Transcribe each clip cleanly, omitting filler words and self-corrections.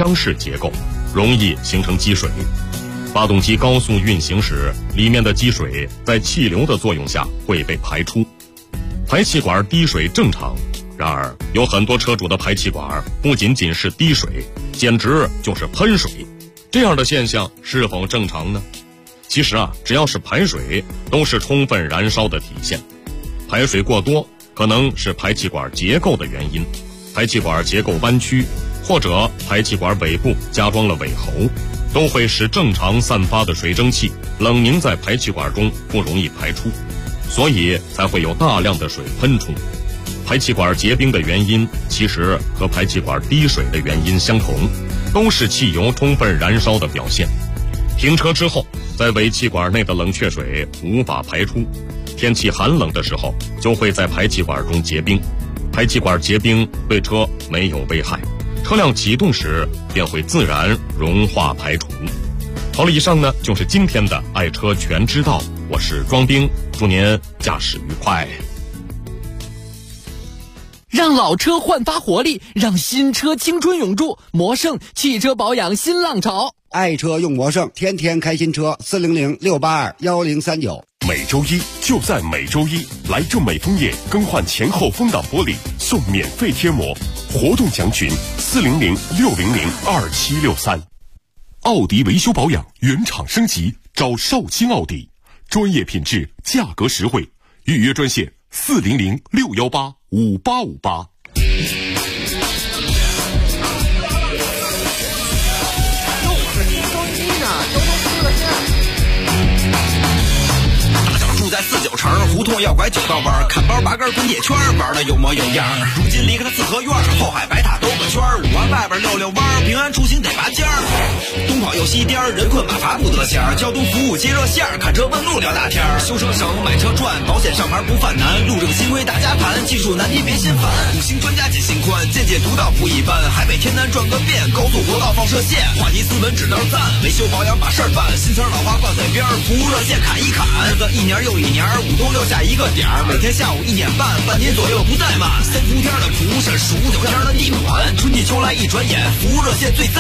箱式结构，容易形成积水。发动机高速运行时，里面的积水在气流的作用下会被排出，排气管滴水正常。然而，有很多车主的排气管不仅仅是滴水，简直就是喷水。这样的现象是否正常呢？其实只要是排水，都是充分燃烧的体现。排水过多，可能是排气管结构的原因，排气管结构弯曲，或者排气管尾部加装了尾喉，都会使正常散发的水蒸气冷凝在排气管中，不容易排出，所以才会有大量的水喷出。排气管结冰的原因其实和排气管滴水的原因相同，都是汽油充分燃烧的表现。停车之后，在尾气管内的冷却水无法排出，天气寒冷的时候就会在排气管中结冰。排气管结冰对车没有危害，车辆启动时便会自然融化排除。好了，以上呢就是今天的爱车全知道，我是庄兵，祝您驾驶愉快。 让老车焕发活力，让新车青春永驻。魔胜汽车保养新浪潮， 爱车用魔胜，天天开新车。400-682-1039。 每周一就在每周一，来正美枫叶更换前后风挡玻璃送免费贴膜，活动详询400-600-2763。奥迪维修保养原厂升级，找少卿奥迪，专业品质，价格实惠，预约专线400-618-5858。 住在49城，胡同要拐9道弯，看包8根滚铁圈，玩的有模有样。如今离开了四合院，后海白塔兜个圈，5环外边溜溜弯，平安出行得拔尖儿。东跑又西颠，人困马乏不得闲。交通服务接热线，看车问路聊大天。修车省，买车赚，保险上牌不犯难。路正新规大家盘，技术难题别心烦。5星专家解心宽，见解独到不一般。海北天南转个遍，高速国道放射线，话题斯文只能赞。维修保养把事儿办，新词老话挂嘴边，服务热线砍一砍。日子一年又一年，5东6下一个点儿，每天下午1点半，半年左右不怠慢。3伏天的蒲是数9天的地暖，春季秋来一转眼，服务热线最赞。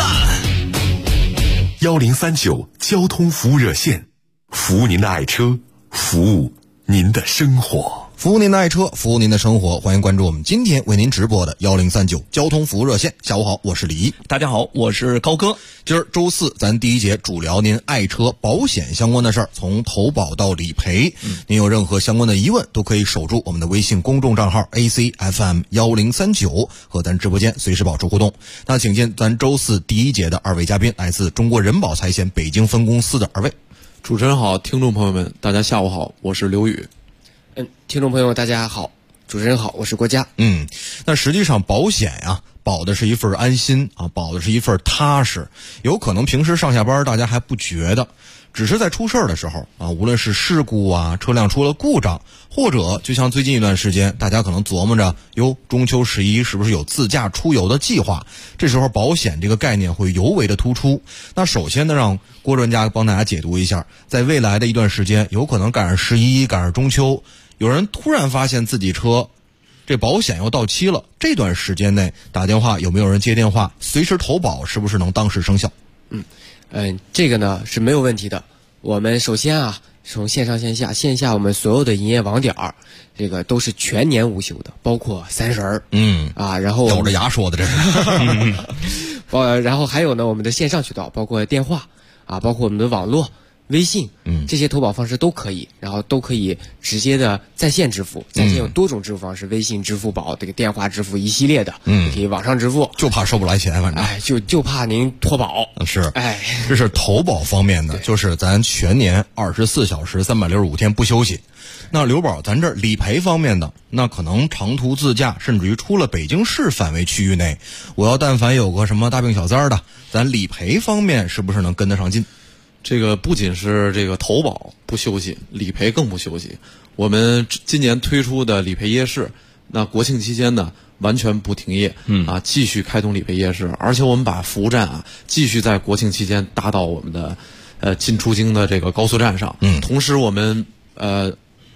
1039交通服务热线，服务您的爱车，服务您的生活。 服务您的爱车，服务您的生活，欢迎关注我们今天为您直播的1039交通服务热线。下午好，我是李一。 大家好，我是高哥。 今儿周四，咱第一节主聊您爱车保险相关的事儿，从投保到理赔。您有任何相关的疑问，都可以守住我们的微信公众账号 ACFM1039，和咱直播间随时保持互动。那请进咱周四第一节的2位嘉宾，来自中国人保财险北京分公司的2位。 主持人好，听众朋友们，大家下午好，我是刘宇。 听众朋友大家好，主持人好，我是郭佳。 那实际上保险呀，保的是一份安心啊，保的是一份踏实。有可能平时上下班大家还不觉得，只是在出事儿的时候啊，无论是事故啊，车辆出了故障，或者就像最近一段时间，大家可能琢磨着，中秋11是不是有自驾出游的计划？这时候保险这个概念会尤为的突出。那首先呢，让郭专家帮大家解读一下，在未来的一段时间，有可能赶上11，赶上中秋，有人突然发现自己车这保险要到期了，这段时间内打电话有没有人接电话？随时投保是不是能当时生效？ 这个呢是没有问题的。我们首先从线上线下，线下我们所有的营业网点儿，这个都是全年无休的，包括30然后咬着牙说的这是。 然后还有呢，我们的线上渠道，包括电话包括我们的网络。微信，这些投保方式都可以，然后都可以直接的在线支付。在线有多种支付方式，微信、支付宝、这个电话支付一系列的，可以网上支付。 就怕收不来钱，反正就怕您脱保。 是，这是投保方面的，就是咱全年24小时365天不休息。那刘宝，咱这理赔方面的，那可能长途自驾，甚至于出了北京市范围区域内，我要但凡有个什么大病小灾的，咱理赔方面是不是能跟得上劲？ 这个不仅是这个投保不休息，理赔更不休息。我们今年推出的理赔夜市，那国庆期间呢完全不停业，继续开通理赔夜市，而且我们把服务站继续在国庆期间搭到我们的进出京的这个高速站上。同时我们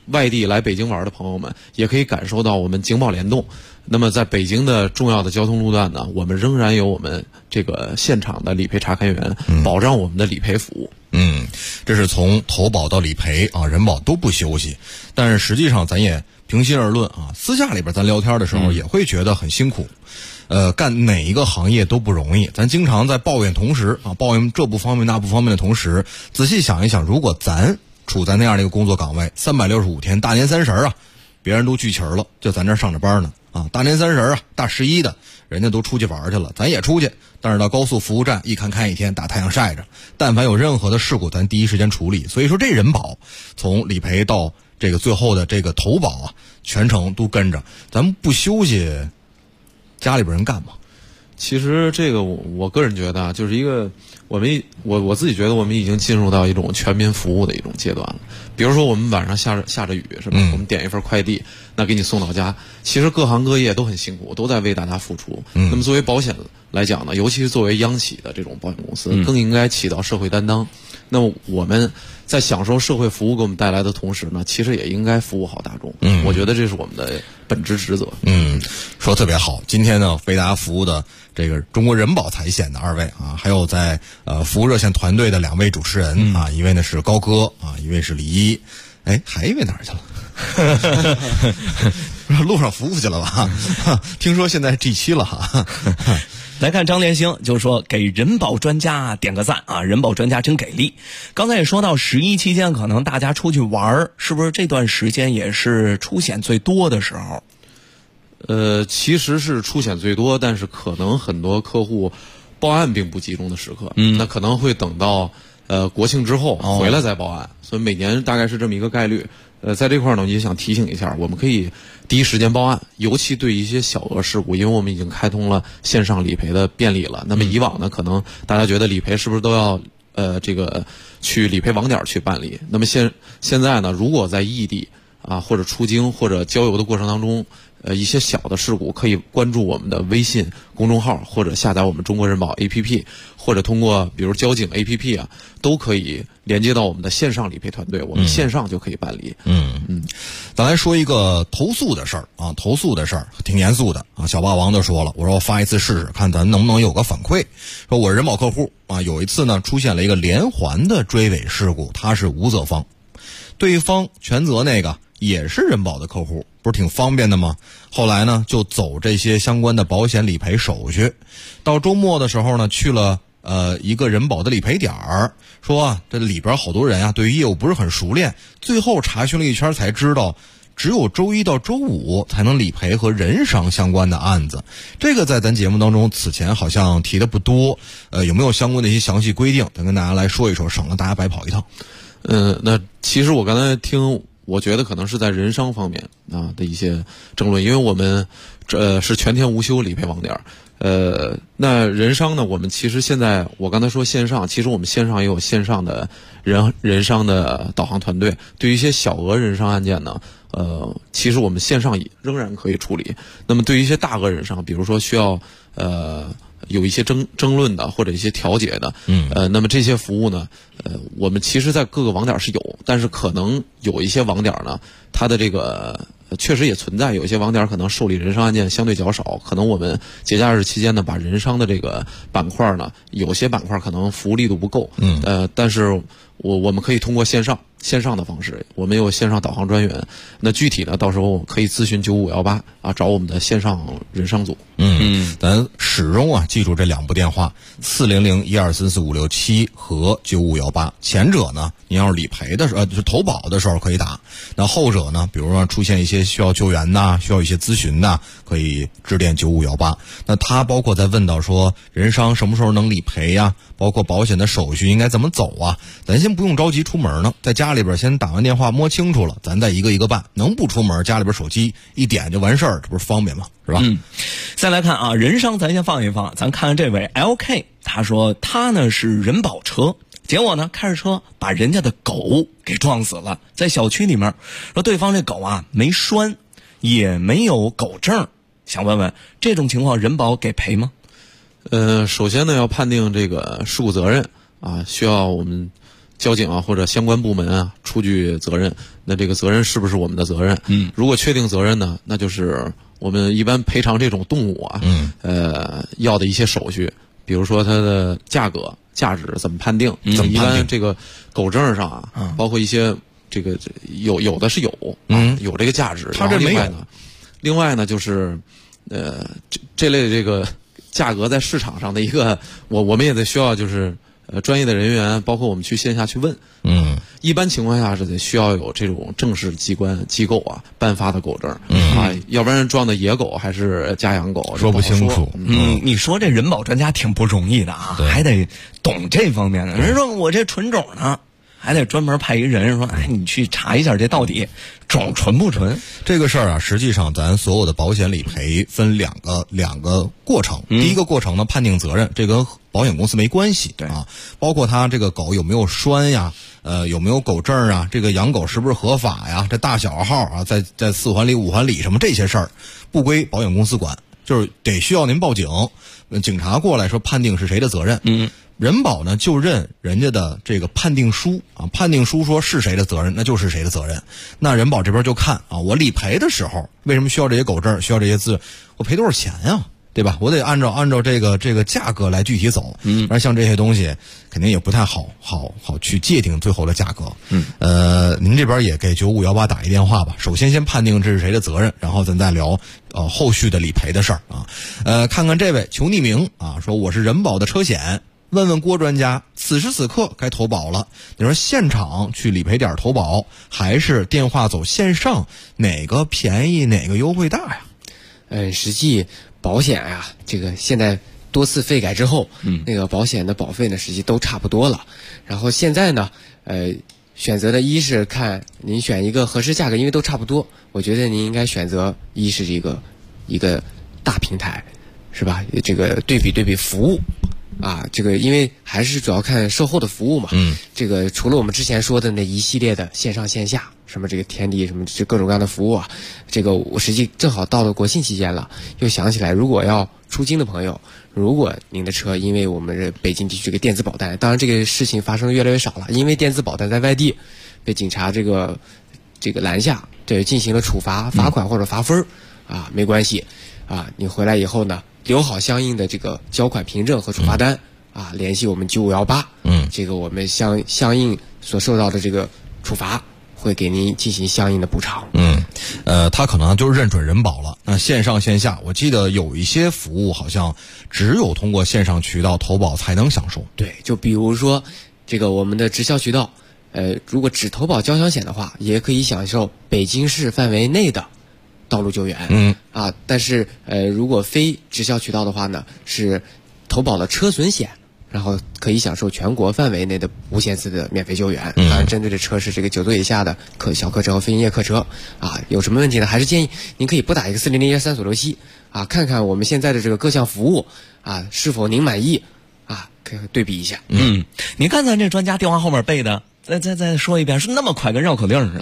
外地来北京玩的朋友们，也可以感受到我们警保联动。那么在北京的重要的交通路段呢，我们仍然有我们这个现场的理赔查看员，保障我们的理赔服务。 这是从投保到理赔啊，人保都不休息。但是实际上咱也平心而论啊，私下里边咱聊天的时候也会觉得很辛苦。干哪一个行业都不容易，咱经常在抱怨同时啊，抱怨这不方便那不方便的同时，仔细想一想，如果咱处在那样的一个工作岗位，365天，大年30啊，别人都聚齐了，就咱这上着班呢啊，大年30啊，大11的，人家都出去玩去了，咱也出去，但是到高速服务站一看一天，大太阳晒着，但凡有任何的事故，咱第一时间处理。所以说这人保从理赔到这个最后的这个投保啊，全程都跟着，咱们不休息，家里边人干嘛？ 其实这个我个人觉得啊，就是一个我自己觉得我们已经进入到一种全民服务的一种阶段了。比如说我们晚上下着雨是吧？我们点一份快递，那给你送到家。其实各行各业都很辛苦，都在为大家付出。那么作为保险来讲呢，尤其是作为央企的这种保险公司，更应该起到社会担当。那么我们在享受社会服务给我们带来的同时呢，其实也应该服务好大众。我觉得这是我们的本职职责。 说得特别好。今天呢，为大家服务的这个中国人保财险的2位啊，还有在服务热线团队的2位主持人啊，一位呢是高哥啊，一位是李一，还一位哪儿去了？路上服务去了吧？听说现在 G7 了哈。 来看张连星就说给人保专家点个赞啊，人保专家真给力。刚才也说到11期间可能大家出去玩，是不是这段时间也是出险最多的时候？ 其实是出险最多，但是可能很多客户报案并不集中的时刻，那可能会等到国庆之后回来再报案，所以每年大概是这么一个概率。在这块呢，也想提醒一下，我们可以第一时间报案，尤其对一些小额事故，因为我们已经开通了线上理赔的便利了。那么以往呢，可能大家觉得理赔是不是都要这个去理赔网点去办理？那么现在呢，如果在异地啊或者出京或者郊游的过程当中，一些小的事故可以关注我们的微信公众号，或者下载我们中国人保 APP， 或者通过比如交警 APP 啊，都可以连接到我们的线上理赔团队，我们线上就可以办理。 咱来说一个投诉的事儿啊，投诉的事儿挺严肃的啊。小霸王都说了，我说我发一次试试，看咱能不能有个反馈。说我人保客户啊，有一次呢出现了一个连环的追尾事故，他是无责方，对方全责那个也是人保的客户，不是挺方便的吗？后来呢就走这些相关的保险理赔手续，到周末的时候呢去了一个人保的理赔点儿，说啊这里边好多人啊对于业务不是很熟练，最后查询了一圈才知道只有周一到周五才能理赔和人伤相关的案子。这个在咱节目当中此前好像提的不多，有没有相关的一些详细规定？咱跟大家来说一说，省得大家白跑一趟。 那其实我刚才听，我觉得可能是在人伤方面啊的一些争论，因为我们是全天无休理赔网点。那人伤呢，我们其实现在我刚才说线上，其实我们线上也有线上的人伤的导航团队。对于一些小额人伤案件呢，其实我们线上也仍然可以处理。那么对于一些大额人伤，比如说需要有一些争论的或者一些调解的，那么这些服务呢，我们其实在各个网点是有，但是可能有一些网点呢，它的这个确实也存在，有一些网点可能受理人伤案件相对较少，可能我们节假日期间呢，把人伤的这个板块呢，有些板块可能服务力度不够，但是我们可以通过线上的方式，我们有线上导航专员，那具体呢，到时候可以咨询9518啊，找我们的线上人伤组。 咱始终啊记住这2部电话400-1234567和9518。前者呢，您要是理赔的时候，就是投保的时候可以打；那后者呢，比如说出现一些需要救援呐，需要一些咨询呐，可以致电9518。那他包括在问到说人伤什么时候能理赔呀，包括保险的手续应该怎么走啊，咱先不用着急出门呢，在家里边先打完电话摸清楚了，咱再一个一个办。能不出门，家里边手机一点就完事儿，这不是方便吗？是吧？ 再来看啊，人伤咱先放一放，咱看看这位 LK， 他说他呢是人保车，结果呢开着车把人家的狗给撞死了，在小区里面，说对方这狗啊没拴，也没有狗证，想问问这种情况人保给赔吗？ 首先呢要判定这个事故责任啊，需要我们交警啊或者相关部门啊出具责任，那这个责任是不是我们的责任？如果确定责任呢，那就是我们一般赔偿这种动物啊，要的一些手续，比如说它的价格、价值怎么判定？一般这个狗证上啊，包括一些这个有的是有这个价值， 它这没有。 另外呢，就是这类的这个价格在市场上的一个，我们也得需要就是专业的人员，包括我们去线下去问。一般情况下是得需要有这种正式机构啊颁发的狗证啊，要不然撞的野狗还是家养狗说不清楚。 你说这人保专家挺不容易的啊，还得懂这方面的。人说我这纯种呢，还得专门派一人说，哎，你去查一下这到底种纯不纯？ 这个事儿啊，实际上咱所有的保险理赔分两个过程。第一个过程呢，判定责任，这跟保险公司没关系，对啊，包括它这个狗有没有拴呀，有没有狗证啊，这个养狗是不是合法呀，这大小号啊，在4环里5环里什么这些事儿，不归保险公司管，就是得需要您报警，警察过来说判定是谁的责任。人保呢就认人家的这个判定书啊，判定书说是谁的责任，那就是谁的责任。那人保这边就看啊，我理赔的时候为什么需要这些狗证，需要这些资料，我赔多少钱呀？对吧？我得按照这个价格来具体走。而像这些东西肯定也不太好去界定最后的价格。您这边也给9518打一电话吧。首先判定这是谁的责任，然后咱再聊后续的理赔的事儿啊。看看这位求匿名啊，说我是人保的车险。问问郭专家，此时此刻该投保了。你说现场去理赔点投保，还是电话走线上，哪个便宜哪个优惠大呀？ 实际保险呀，这个现在多次费改之后，那个保险的保费呢，实际都差不多了。然后现在呢，选择的一是看您选一个合适价格，因为都差不多。我觉得您应该选择一是这个一个大平台，是吧？这个对比服务。这个因为还是主要看售后的服务嘛。这个除了我们之前说的那一系列的线上线下，什么这个天地什么这各种各样的服务啊，这个我实际正好到了国庆期间了，又想起来，如果要出京的朋友，如果您的车因为我们这北京地区这个电子保单，当然这个事情发生越来越少了，因为电子保单在外地被警察这个拦下，对，进行了处罚、罚款或者罚分没关系你回来以后呢，留好相应的这个交款凭证和处罚单联系我们9518，这个我们相应所受到的这个处罚会给您进行相应的补偿。 他可能就认准人保了。那线上线下，我记得有一些服务好像只有通过线上渠道投保才能享受。 对，就比如说这个我们的直销渠道，如果只投保交强险的话，也可以享受北京市范围内的道路救援。但是如果非直销渠道的话呢，是投保了车损险，然后可以享受全国范围内的无限次的免费救援。当然，针对的车是这个9座以下的小客车和非营业客车有什么问题呢？还是建议您可以拨打一个40013567看看我们现在的这个各项服务是否您满意可以对比一下。 你看咱这专家电话后面背的。再说一遍，是那么快，跟绕口令似的。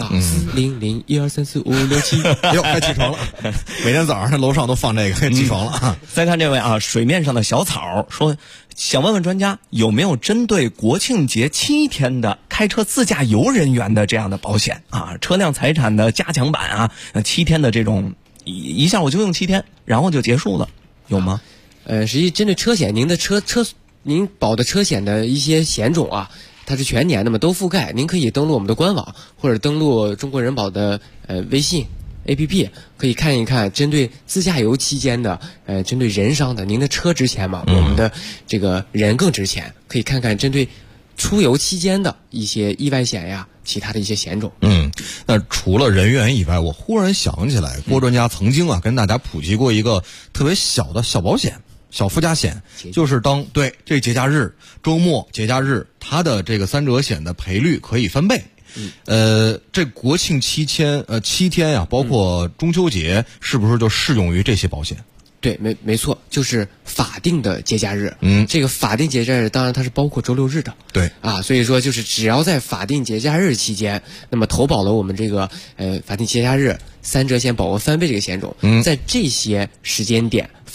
40012345667， 哟，该起床了。每天早上楼上都放这个，起床了。 再看这位水面上的小草说，想问问专家有没有针对国庆节7天的开车自驾游人员的这样的保险车辆财产的加强版7天的这种，一下我就用7天，然后就结束了，有吗？ 实际针对车险，您保的车险的一些险种它是全年的嘛，都覆盖。您可以登录我们的官网，或者登录中国人保的微信 APP， 可以看一看针对自驾游期间的针对人伤的，您的车值钱嘛，我们的这个人更值钱，可以看看针对出游期间的一些意外险呀，其他的一些险种。 那除了人员以外，我忽然想起来，郭专家曾经跟大家普及过一个特别小的小保险。小附加险就是这节假日、周末、节假日，它的这个3者险的赔率可以翻倍。这国庆7天呀，包括中秋节，是不是就适用于这些保险？ 对，没错，就是法定的节假日。这个法定节假日当然它是包括周6日的。 对所以说就是只要在法定节假日期间，那么投保了我们这个法定节假日3者险保额翻倍这个险种，在这些时间点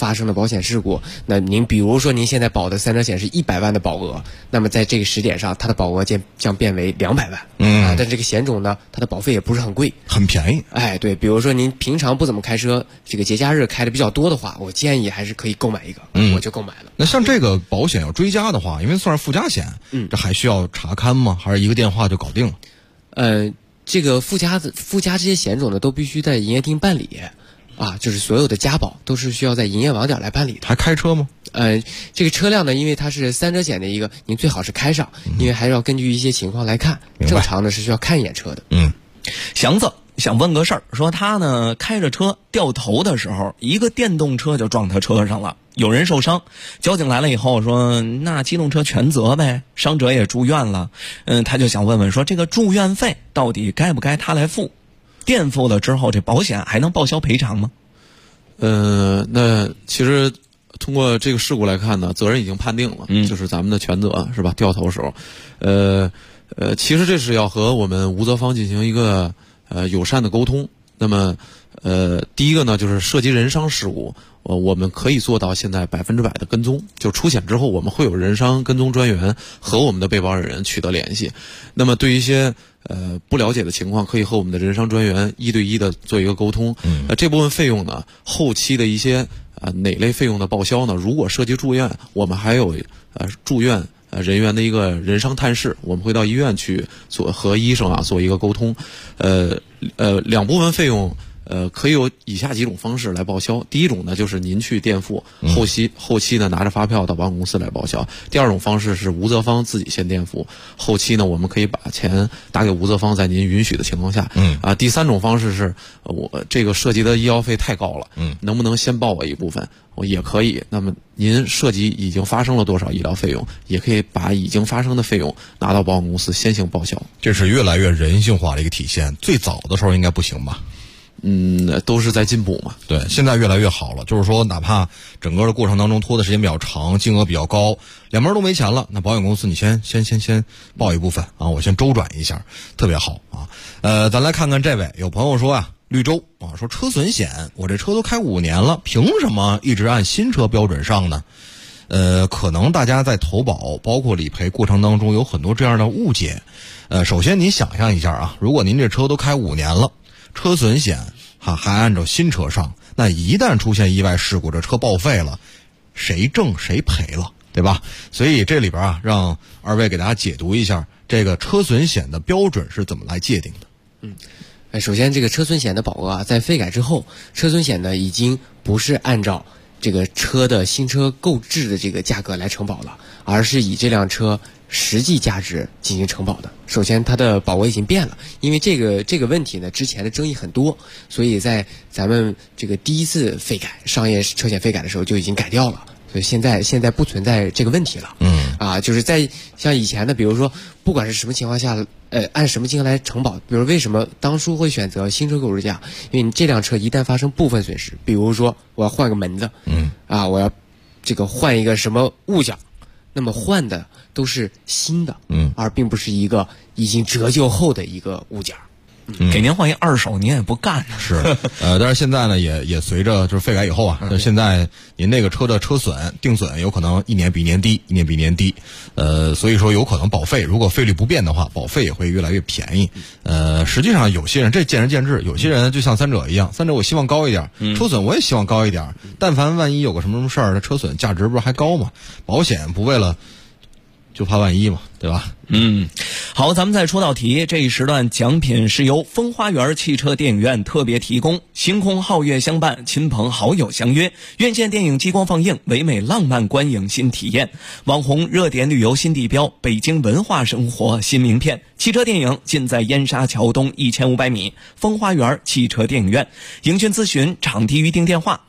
发生的保险事故，那您比如说您现在保的3者险是100万的保额，那么在这个时点上，它的保额将变为200万。但这个险种呢，它的保费也不是很贵， 很便宜。 哎，对，比如说您平常不怎么开车，这个节假日开的比较多的话，我建议还是可以购买一个，我就购买了。 那像这个保险要追加的话，因为算是附加险，这还需要查勘吗？还是一个电话就搞定了？ 这个附加这些险种呢，都必须在营业厅办理，就是所有的加保都是需要在营业网点来办理的。 还开车吗？ 这个车辆呢，因为它是3者险的一个，您最好是开上，因为还是要根据一些情况来看，正常的是需要看一眼车的。 祥子想问个事儿，说他呢开着车掉头的时候，一个电动车就撞他车上了，有人受伤。交警来了以后说，那机动车全责呗，伤者也住院了。他就想问问说，这个住院费到底该不该他来付？垫付了之后，这保险还能报销赔偿吗？ 那其实通过这个事故来看呢，责任已经判定了，就是咱们的全责是吧？掉头时候，其实这是要和我们无责方进行一个友善的沟通。那么第一个呢，就是涉及人伤事故，我们可以做到现在100%的跟踪，就出险之后我们会有人伤跟踪专员和我们的被保人取得联系。那么对于一些不了解的情况，可以和我们的人伤专员1对1的做一个沟通。这部分费用呢，后期的一些哪类费用的报销呢？如果涉及住院，我们还有住院人员的一个人伤探视，我们会到医院去和医生做一个沟通。两部分费用可以有以下几种方式来报销。第一种呢，就是您去垫付，后期呢拿着发票到保险公司来报销。第二种方式是无责方自己先垫付，后期呢我们可以把钱打给无责方，在您允许的情况下。第三种方式是我这个涉及的医药费太高了，能不能先报我一部分？我也可以。那么您涉及已经发生了多少医疗费用，也可以把已经发生的费用拿到保险公司先行报销。 这是越来越人性化的一个体现。最早的时候应该不行吧？ 都是在进步嘛。 对，现在越来越好了。就是说，哪怕整个的过程当中拖的时间比较长，金额比较高，两边都没钱了，那保险公司你先报一部分我先周转一下，特别好啊。咱来看看这位，有朋友说绿洲说车损险，我这车都开5年了，凭什么一直按新车标准上呢？可能大家在投保包括理赔过程当中有很多这样的误解。首先您想象一下如果您这车都开5年了，车损险还按照新车上，那一旦出现意外事故，这车报废了，谁挣谁赔了，对吧？所以这里边让二位给大家解读一下这个车损险的标准是怎么来界定的。 首先这个车损险的保额在费改之后，车损险呢已经不是按照这个车的新车购置的这个价格来承保了，而是以这辆车实际价值进行承保的。首先它的保额已经变了，因为这个问题呢之前的争议很多，所以在咱们这个第一次费改商业车险费改的时候就已经改掉了，所以现在不存在这个问题了。就是在像以前的，比如说不管是什么情况下按什么金额来承保，比如为什么当初会选择新车购置价，因为你这辆车一旦发生部分损失，比如说我要换个门子，我要这个换一个什么物件，那么换的都是新的，而并不是一个已经折旧后的一个物件。 给您换一二手，您也不干。 是，但是现在呢，也随着就是费改以后现在您那个车的车损定损有可能一年比一年低，所以说有可能保费如果费率不变的话，保费也会越来越便宜。实际上有些人这见仁见智，有些人就像三者一样，三者我希望高一点，车损我也希望高一点，但凡万一有个什么事儿，车损价值不是还高吗？保险不为了就怕万一嘛，对吧？ 好，咱们再出道题。这一时段奖品是由风花园汽车电影院特别提供，星空皓月相伴，亲朋好友相约，院线电影激光放映，唯美浪漫观影新体验，网红热点旅游新地标，北京文化生活新名片，汽车电影尽在燕莎桥东1500米风花园汽车电影院。营讯咨询场地预订电话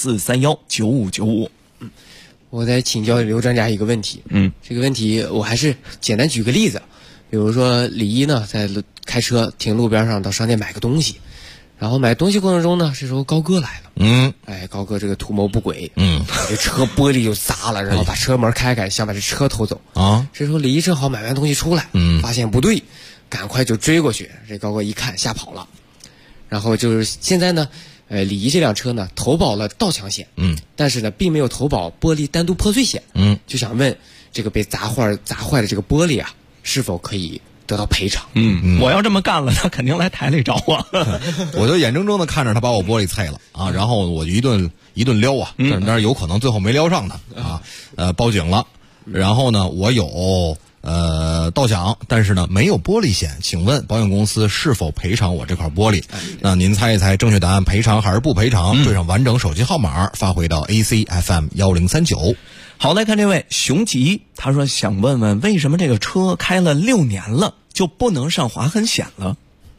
64319595。 我再请教刘专家一个问题。这个问题我还是简单举个例子，比如说李一呢在开车停路边上到商店买个东西，然后买东西过程中呢，这时候高哥来了。高哥这个图谋不轨，这车玻璃就砸了，然后把车门开，想把这车偷走。这时候李一正好买完东西出来，发现不对，赶快就追过去。这高哥一看吓跑了。然后就是现在呢， 李毅这辆车呢投保了盗抢险，但是呢并没有投保玻璃单独破碎险，就想问这个被砸坏的这个玻璃啊，是否可以得到赔偿？ 我要这么干了，他肯定来台里找我。 我就眼睁睁的看着他把我玻璃碎了啊，然后我就一顿撩啊，但是有可能最后没撩上他啊，报警了。然后呢，我有盗抢，但是呢没有玻璃险，请问保险公司是否赔偿我这块玻璃？那您猜一猜，正确答案赔偿还是不赔偿？对上完整手机号码发回到 ACFM 1039。 好，来看这位熊吉，他说想问问为什么这个车开了6年了就不能上划痕险了？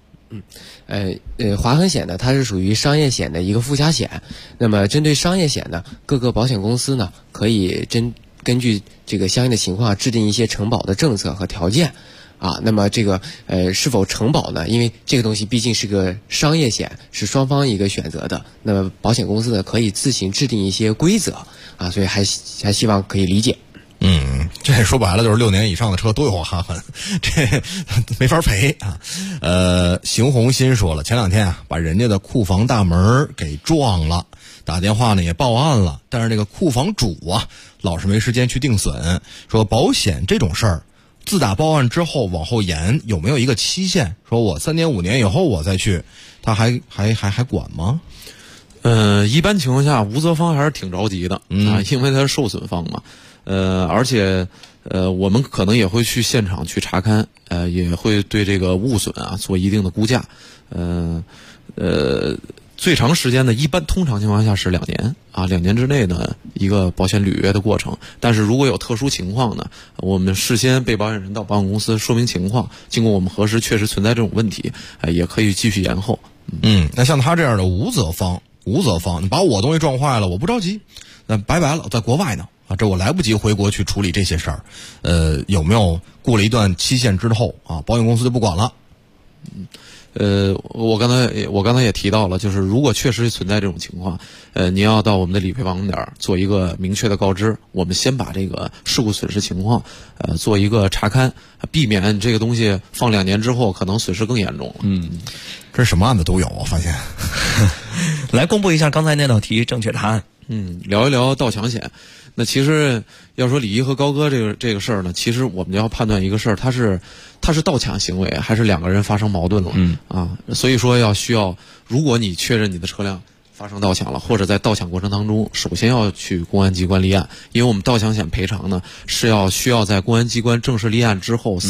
划痕险呢，它是属于商业险的一个附加险。那么针对商业险呢，各个保险公司呢可以根据这个相应的情况制定一些承保的政策和条件啊。那么这个是否承保呢？因为这个东西毕竟是个商业险，是双方一个选择的。那么保险公司呢可以自行制定一些规则啊，所以还希望可以理解。 这说白了就是6年以上的车都有划痕，这没法赔啊。邢红新说了，前2天啊把人家的库房大门给撞了，打电话呢也报案了，但是这个库房主啊老是没时间去定损，说保险这种事儿自打报案之后往后延有没有一个期限？说我3年5年以后我再去，他还管吗？ 一般情况下无责方还是挺着急的啊，因为他是受损方嘛。而且我们可能也会去现场去查勘，也会对这个物损啊做一定的估价。最长时间呢，通常情况下是2年啊，2年之内呢一个保险履约的过程。但是如果有特殊情况呢，我们事先被保险人到保险公司说明情况，经过我们核实确实存在这种问题，也可以继续延后。 那像他这样的无责方，你把我东西撞坏了，我不着急，那拜拜了，我在国外呢啊，这我来不及回国去处理这些事儿。有没有过了一段期限之后啊，保险公司就不管了？ 我刚才也提到了，就是如果确实存在这种情况，您要到我们的理赔网点做一个明确的告知，我们先把这个事故损失情况做一个查勘，避免这个东西放2年之后可能损失更严重了。 这什么案子都有，我发现。 来公布一下刚才那道题正确答案。 聊一聊盗抢险。那其实要说李毅和高哥这个事儿呢，其实我们要判断一个事儿，他是盗抢行为还是2个人发生矛盾了？所以说需要，如果你确认你的车辆发生盗抢了，或者在盗抢过程当中，首先要去公安机关立案，因为我们盗抢险赔偿呢是需要在公安机关正式立案之后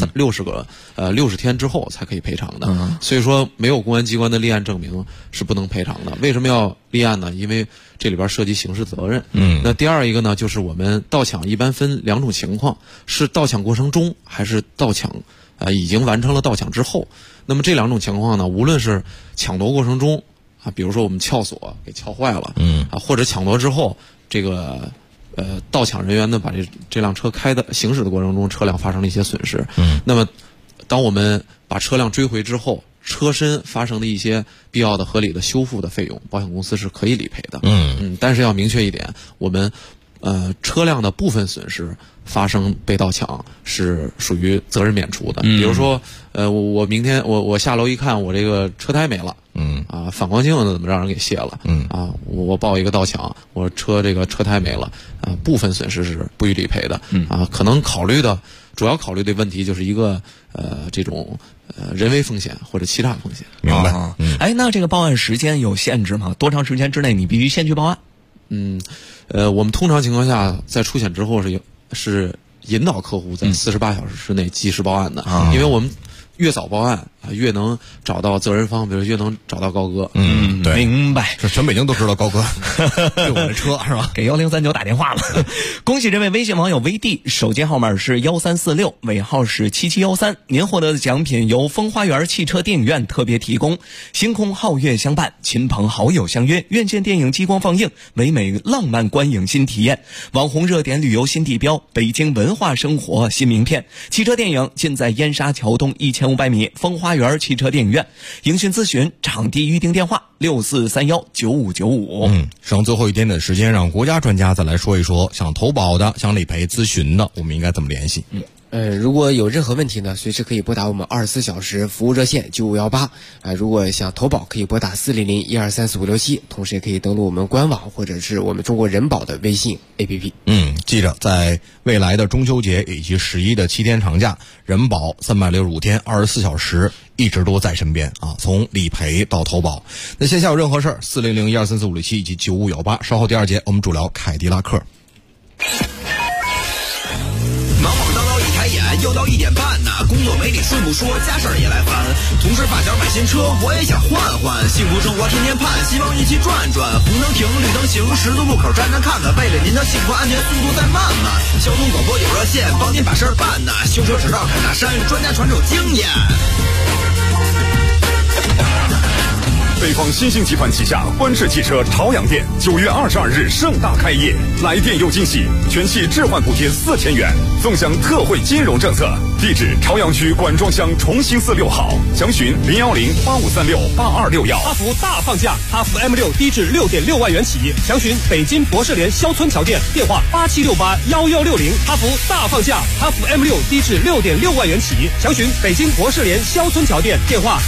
60天之后才可以赔偿的。所以说没有公安机关的立案证明是不能赔偿的。为什么要立案呢？因为这里边涉及刑事责任。那第二一个呢，就是我们盗抢一般分2种情况，是盗抢过程中还是盗抢已经完成了盗抢之后。那么这2种情况呢，无论是抢夺过程中啊，比如说我们撬锁给撬坏了，或者抢夺之后，这个盗抢人员呢把这辆车行驶的过程中，车辆发生了一些损失。那么当我们把车辆追回之后，车身发生的一些必要的合理的修复的费用，保险公司是可以理赔的。但是要明确一点，我们车辆的部分损失发生被盗抢是属于责任免除的。比如说我明天我下楼一看，我这个车胎没了，反光镜子怎么让人给卸了，我报一个盗抢，我这个车胎没了，部分损失是不予理赔的。可能主要考虑的问题就是一个这种人为风险或者欺诈风险。 明白。 那这个报案时间有限制吗？多长时间之内你必须先去报案？ 我们通常情况下在出险之后是引导客户在48小时之内及时报案的，因为我们越早报案越能找到责任方，比如越能找到高哥。 对， 明白。 这全北京都知道高哥对我的车是吧？ 给1039打电话了。恭喜这位微信网友 VD， 手机号码是1346，尾号是7713。您获得的奖品由风花园汽车电影院特别提供，星空皓月相伴，亲朋好友相约，院线电影激光放映，唯美浪漫观影新体验，网红热点旅游新地标，北京文化生活新名片。汽车电影尽在燕莎桥东1500米风花园汽车电影院。营讯咨询场地预订电话64319595。 剩最后一点点时间，让国家专家再来说一说，想投保的、想理赔咨询的，我们应该怎么联系？ 如果有任何问题呢，随时可以拨打我们24小时服务热线9518如果想投保，可以拨打400-1234567，同时也可以登录我们官网或者是我们中国人保的微信 APP。 记着，在未来的中秋节以及11的7天长假，人保365天24小时一直都在身边啊，从理赔到投保。那线下有任何事儿，400-1234567以及9518。稍后第2节我们主聊凯迪拉克。 又到1点半呐，工作没理顺不说，家事儿也来烦。同事发小买新车，我也想换换。幸福生活天天盼，希望一起转转。红灯停，绿灯行，十字路口站站看看。为了您的幸福安全，速度再慢慢。交通广播有热线，帮您把事儿办呐。修车执照看大山，专家传授经验。 北方新兴集团旗下欢仕汽车朝阳店9月22日盛大开业，来店有惊喜，全系置换补贴4000元，纵享特惠金融政策。地址：朝阳区管庄乡重兴寺6号，详询01085368261。 哈弗大放价，哈弗 M6低至6.6万元起，详询北京博士联肖村桥店，电话87681160。哈弗大放价，哈弗 M6低至6.6万元起，详询北京博士联肖村桥店，电话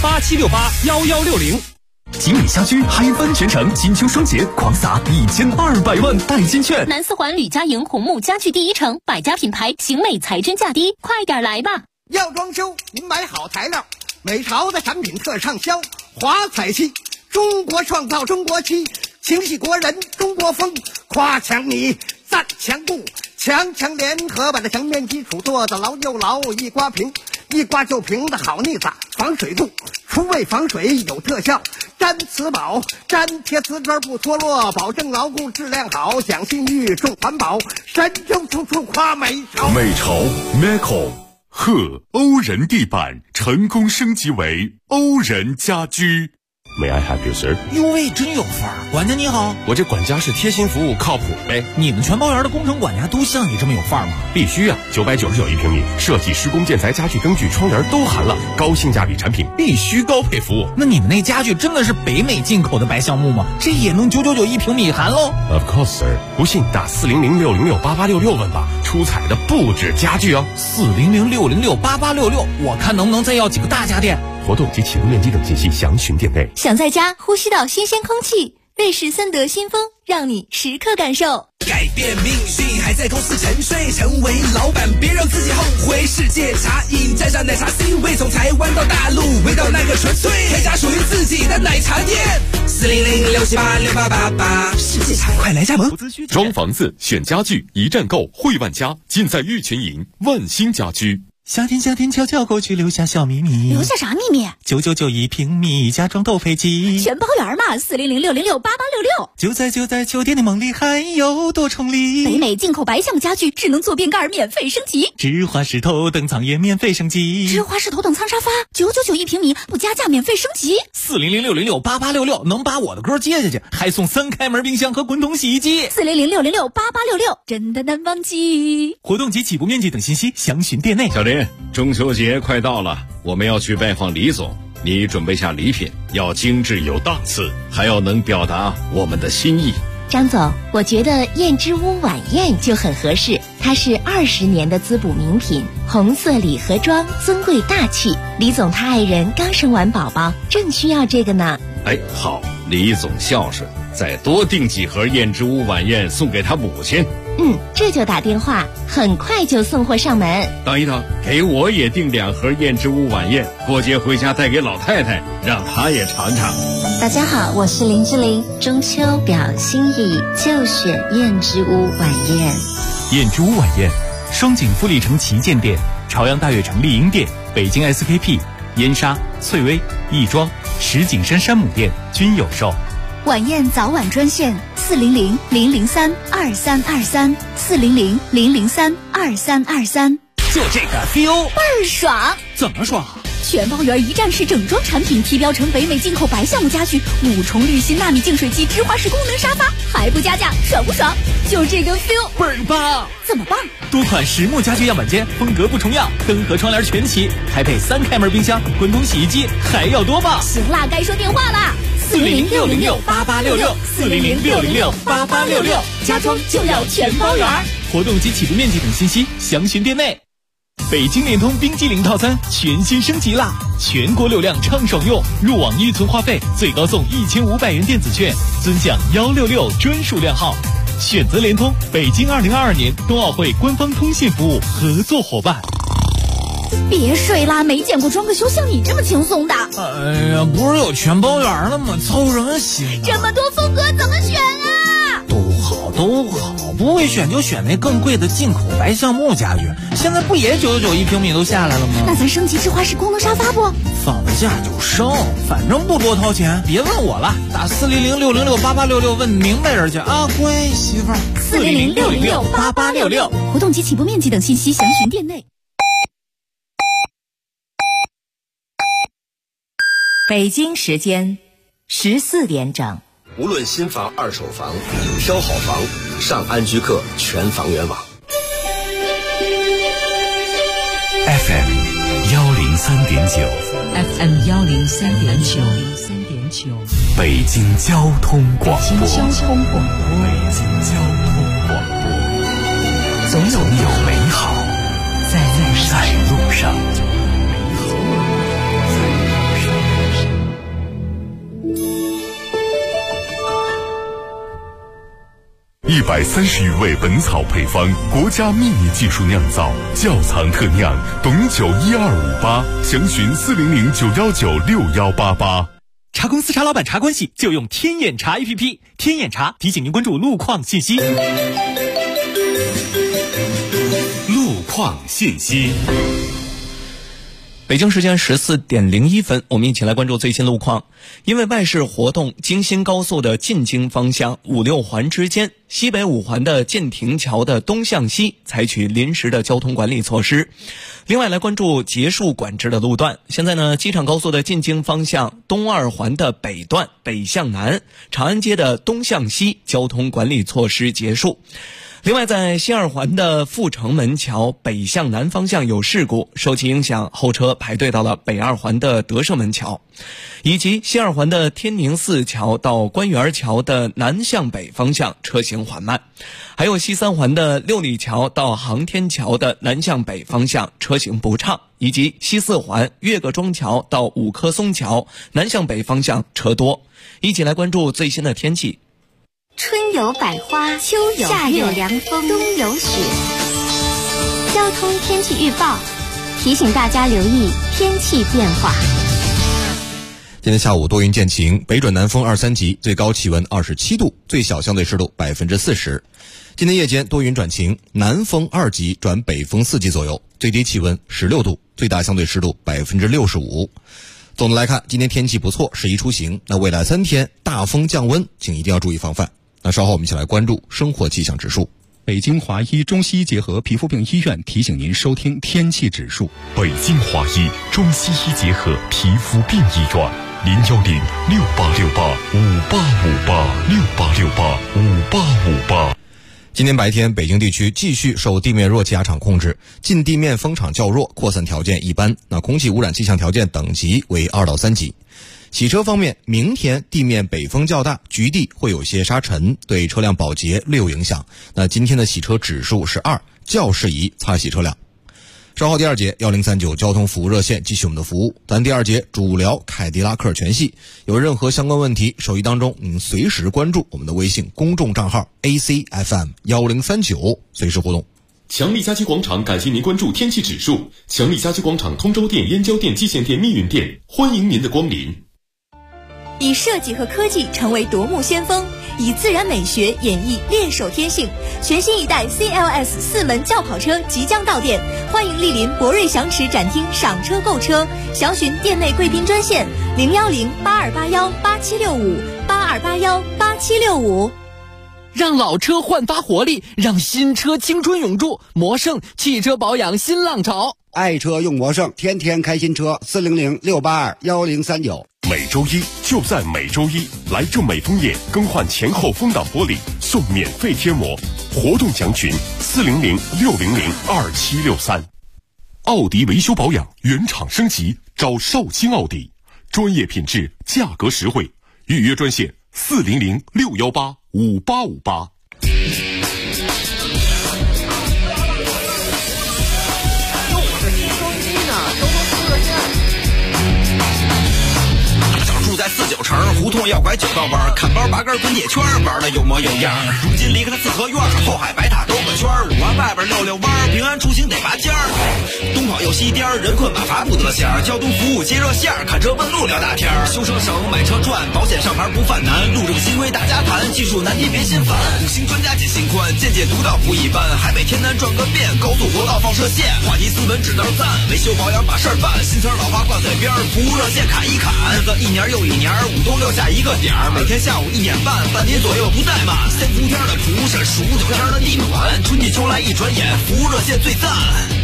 87681160。 吉米家居嗨翻全城，金秋双节狂撒1200万代金券。 南四环吕家营红木家具第一城，百家品牌，型美材真价低，快点来吧！ 要装修，您买好材料，美潮的产品特畅销，华彩漆，中国创造中国漆，情系国人中国风，夸墙你，赞墙布，墙联合把这墙面基础做得牢又牢，一刮平，一刮就平的好腻子，防水度，除味防水有特效。粘瓷宝，粘贴瓷砖不脱落，保证牢固质量好，讲信誉重环保，神州处处夸美潮。 美潮 Meco 欧人地板成功升级为欧人家居。 May I help you, sir？ 哟喂，真有范儿！管家你好， 我这管家是贴心服务，靠谱呗。 你们全包园的工程管家都像你这么有范儿吗？ 必须啊！999一平米，设计、施工、建材、家具、灯具、窗帘都含了，高性价比产品必须高配服务。 那你们那家具真的是北美进口的白橡木吗？这也能999一平米含喽 ？Of course, sir。不信打400-606-8866问吧，出彩的不止家具哦。 400-606-8866，我看能不能再要几个大家电。 活动及启动面积等信息详询店内。 想在家呼吸到新鲜空气，瑞士森德新风让你时刻感受。 改变命运还在公司沉睡，成为老板别让自己后悔。世界茶饮沾上奶茶 C 味，从台湾到大陆，味道那个纯粹，开家属于自己的奶茶店。400-678-6888，世界茶快来加盟。 装房子选家具一站购，汇万家，尽在玉群营万兴家居。 夏天悄悄过去，留下小秘密。 留下啥秘密 ？999一平米，家装都飞机， 全包圆嘛！400-606-8866。 就在酒店的梦里，还有多重礼。 北美进口白橡木家具，智能坐便盖免费升级， 芝华士头等舱也免费升级， 芝华士头等舱沙发999一平米，不加价免费升级。 400-606-8866能把我的歌接下去，还送3开门冰箱和滚筒洗衣机。 400-606-8866，真的难忘记。 活动及起步面积等信息详询店内。 小林，中秋节快到了，我们要去拜访李总，你准备下礼品，要精致有档次，还要能表达我们的心意。 张总，我觉得燕之屋晚宴就很合适，它是20年的滋补名品，红色礼盒装，尊贵大气。李总他爱人刚生完宝宝，正需要这个呢。 哎，好，李总孝顺，再多订几盒燕之屋晚宴送给他母亲。 这就打电话，很快就送货上门。 等一等，给我也订2盒燕之屋晚宴，过节回家带给老太太，让她也尝尝。 大家好，我是林志玲，中秋表心意就选燕之屋晚宴。 燕之屋晚宴，双井富力城旗舰店、朝阳大悦城丽婴店、北京 SKP、燕莎、翠微、亦庄、石景山山姆店均有售。 晚宴早晚专线400-003-2323 400-003-2323。 就这个 feel 倍儿爽！ 怎么爽？ 全包圆一站式整装产品，提标成北美进口白橡木家具，5重滤芯纳米净水机，芝华士功能沙发，还不加价，爽不爽？就这个 feel 倍儿棒！ 怎么棒？ 多款实木家具样板间，风格不重样，灯和窗帘全齐，还配3开门冰箱、滚筒洗衣机，还要多棒！ 行啦，该说电话啦！400-606-8866 400-606-8866，家装就要全包圆。 活动及起步面积等信息详询店内。 北京联通冰激凌套餐全新升级啦！全国流量畅爽用，入网预存话费最高送1500元电子券，尊享166专属量号。选择联通，北京2022年冬奥会官方通信服务合作伙伴。 别睡啦，没见过装个修像你这么轻松的。 哎呀，不是有全包圆了吗？凑什么心？ 这么多风格怎么选啊？ 都好，不会选就选那更贵的进口白橡木家具，现在不也991平米都下来了吗？ 那咱升级智化式功能沙发不？ 放得下就升，反正不多掏钱。别问我了，打400-606-8866问明白人去啊，乖媳妇儿。 400-606-8866，活动及起步面积等信息详询店内。 北京时间14点整。 无论新房、二手房，挑好房，上安居客全房源网。 FM 103.9 FM 103.9， 北京交通广播。 北京交通广播，总有美好在路上。 130余味本草配方，国家秘密技术酿造，窖藏特酿，董酒12588，详询400-919-6188。 茶公司茶老板茶关系就用天眼茶 APP， 天眼茶提醒您关注路况信息。 路况信息。 北京时间14点01分，我们一起来关注最新路况。因为外事活动，京新高速的进京方向5、6环之间，西北5环的建亭桥的东向西采取临时的交通管理措施。另外来关注结束管制的路段，现在呢，机场高速的进京方向东2环的北段北向南，长安街的东向西交通管理措施结束。另外，在西2环的阜成门桥北向南方向有事故，受其影响，后车排队到了北2环的德胜门桥，以及西2环的天宁寺桥到官园桥的南向北方向车行缓慢，还有西3环的六里桥到航天桥的南向北方向车行不畅，以及西4环岳各庄桥到五棵松桥南向北方向车多。一起来关注最新的天气。 春有百花，秋有夏有凉风，冬有雪。交通天气预报提醒大家留意天气变化。 今天下午多云见晴，北转南风2、3级，最高气温27度，最小相对湿度40%。今天夜间多云转晴，南风2级转北风4级左右，最低气温16度，最大相对湿度65%。总的来看，今天天气不错，适宜出行。那未来3天大风降温，请一定要注意防范。那稍后我们一起来关注生活气象指数。 北京华医中西医结合皮肤病医院提醒您收听天气指数。 北京华医中西医结合皮肤病医院，010-6868-5858，6868-5858。 今天白天，北京地区继续受地面热气压场控制，近地面风场较弱，扩散条件一般。那空气污染气象条件等级为2到3级。洗车方面，明天地面北风较大，局地会有些沙尘，对车辆保洁略有影响。那今天的洗车指数是2，较适宜擦洗车辆。稍后第2节1039交通服务热线继续我们的服务。咱第2节主聊凯迪拉克全系，有任何相关问题，手机当中您随时关注我们的微信公众账号 ACFM1039，随时互动。 强力家居广场感谢您关注天气指数。强力家居广场通州店、燕郊店、蓟县店、密云店，欢迎您的光临。 以设计和科技成为夺目先锋，以自然美学演绎猎手天性。全新一代 CLS 4门轿跑车即将到店，欢迎莅临博瑞祥驰展厅赏车购车，详询店内贵宾专线010-8281-8765，8281-8765。 让老车焕发活力，让新车青春永驻。魔胜汽车保养新浪潮， 爱车用魔胜，天天开新车。400-682-1039。 每周一就在每周一，来正美枫叶更换前后风挡玻璃送免费贴膜，活动详询400-600-2763。 奥迪维修保养原厂升级，找绍兴奥迪，专业品质，价格实惠，预约专线400-618-5858。 49城，胡同要拐9道弯，看包拔根滚铁圈，玩的有模有样。如今离开了四合院，后海白塔兜个圈，5环外边溜弯，平安出行得拔尖儿。东跑又西颠，人困马乏不得闲，交通服务接热线，看车问路聊大天。修车省，买车赚，保险上牌不犯难，路政新规大家谈，技术难题别心烦。5星专家解心宽，见解独到不一般，海北天南转个遍，高速国道放射线，话题斯文指道赞，维修保养把事儿办，新词老话挂嘴边，服务热线砍一砍，日子一年又一年，5东6下一个点儿，每天下午1点半，半天左右不怠慢。3伏天的蒲是数9天的地暖，春去秋来一转眼，服务热线最赞。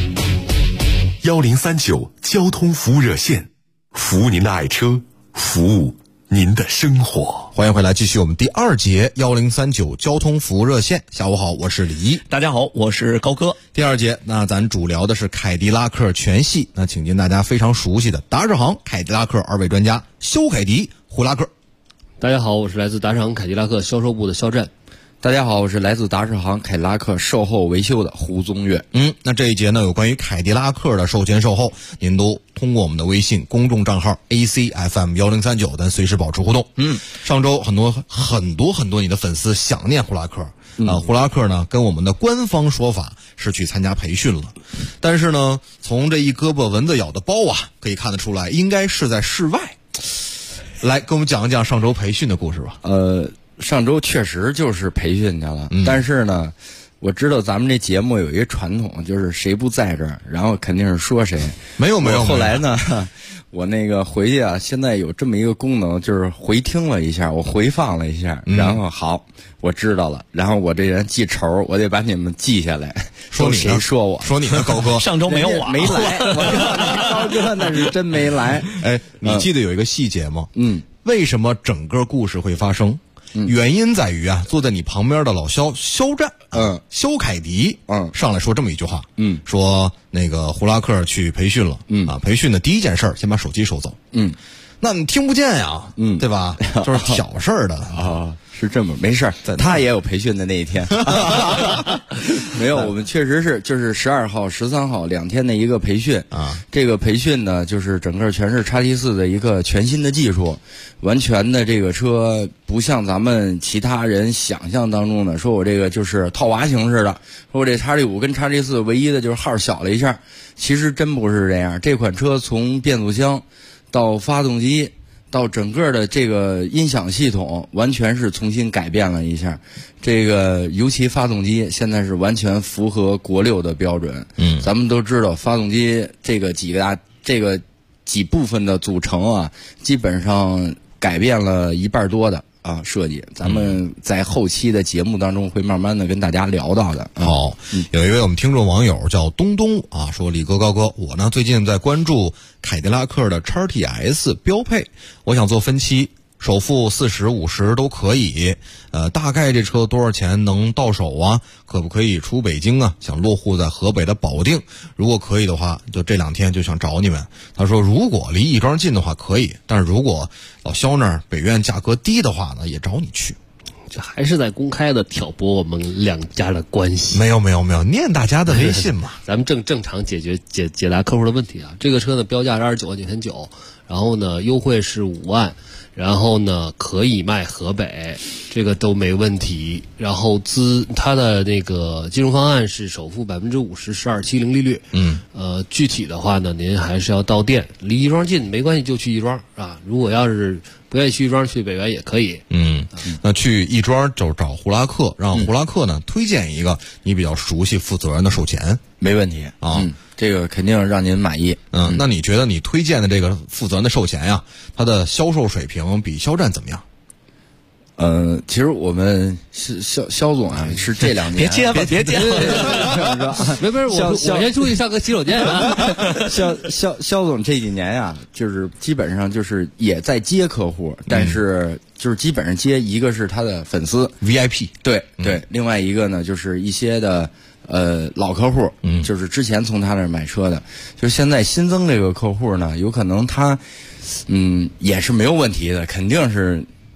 1039交通服务热线，服务您的爱车，服务您的生活。 欢迎回来，继续我们第2节1039交通服务热线。下午好，我是李一。 大家好，我是高哥。 第2节，那咱主聊的是凯迪拉克全系。那请进大家非常熟悉的达世行凯迪拉克2位专家肖凯迪、胡拉克。 大家好，我是来自达世行凯迪拉克销售部的肖战。 大家好，我是来自达世行凯迪拉克售后维修的胡宗岳。 那这一节呢，有关于凯迪拉克的售前售后，您都通过我们的微信公众账号 ACFM1039，咱随时保持互动。上周很多你的粉丝想念胡拉克胡拉克呢，跟我们的官方说法是去参加培训了，但是呢，从这一胳膊蚊子咬的包啊，可以看得出来，应该是在室外。来，跟我们讲一讲上周培训的故事吧。 上周确实就是培训去了，但是呢，我知道咱们这节目有一个传统，就是谁不在这儿，然后肯定是说谁。 没有。 后来呢，我那个回去啊，现在有这么一个功能，就是回听了一下，我回放了一下，然后好，我知道了。然后我这人记仇，我得把你们记下来。 说你谁说我？ 说你呢，高哥？ 上周没有我， 没来。我高哥那是真没来。 哎，你记得有一个细节吗？为什么整个故事会发生？原因在于啊，坐在你旁边的老肖战，肖凯迪，上来说这么一句话，说那个胡拉克去培训了，培训的第一件事先把手机收走，那你听不见呀，对吧？就是挑事儿的啊。是这么没事儿，他也有培训的那一天。没有，我们确实是就是12号、13号2天的一个培训啊。这个培训呢，就是整个全是XT4的一个全新的技术，完全的这个车不像咱们其他人想象当中的，说我这个就是套娃形式的，说我这XT5跟XT4唯一的就是号小了一下，其实真不是这样。这款车从变速箱到发动机，到整个的这个音响系统完全是重新改变了一下，这个尤其发动机现在是完全符合国6的标准。咱们都知道发动机这个几部分的组成啊，基本上改变了1半多的设计，咱们在后期的节目当中会慢慢的跟大家聊到的。 好，有一位我们听众网友叫东东啊，说李哥高哥，我呢最近在关注凯迪拉克的 XTS 标配，我想做分期，首付40、50都可以，大概这车多少钱能到手啊？可不可以出北京啊？想落户在河北的保定，如果可以的话，就这2天就想找你们。他说如果离亦庄近的话可以，但是如果老肖那儿北苑价格低的话呢，也找你去。 这还是在公开的挑拨我们2家的关系。 没有，念大家的微信嘛。 咱们正常解答客户的问题啊。这个车呢标价是29万9千9，然后呢优惠是5万。然后呢，可以卖河北，这个都没问题。然后它的那个金融方案是首付50%，1270利率。具体的话呢，您还是要到店，离亦庄近没关系，就去亦庄啊。如果要是不愿意去亦庄，去北苑也可以。 那去亦庄就找胡拉克，让胡拉克呢推荐一个你比较熟悉、负责任的售前， 没问题啊。这个肯定让您满意。 那你觉得你推荐的这个负责任的售前呀，它的销售水平比肖战怎么样？ 其实我们肖总啊，是这2年别接了， 没我先出去上个洗手间啊。 肖总这几年呀，就是基本上就是也在接客户，但是就是基本上接一个是他的粉丝 VIP， 对，另外一个呢就是一些的老客户，就是之前从他那儿买车的，就是现在新增这个客户呢，有可能他也是没有问题的，肯定是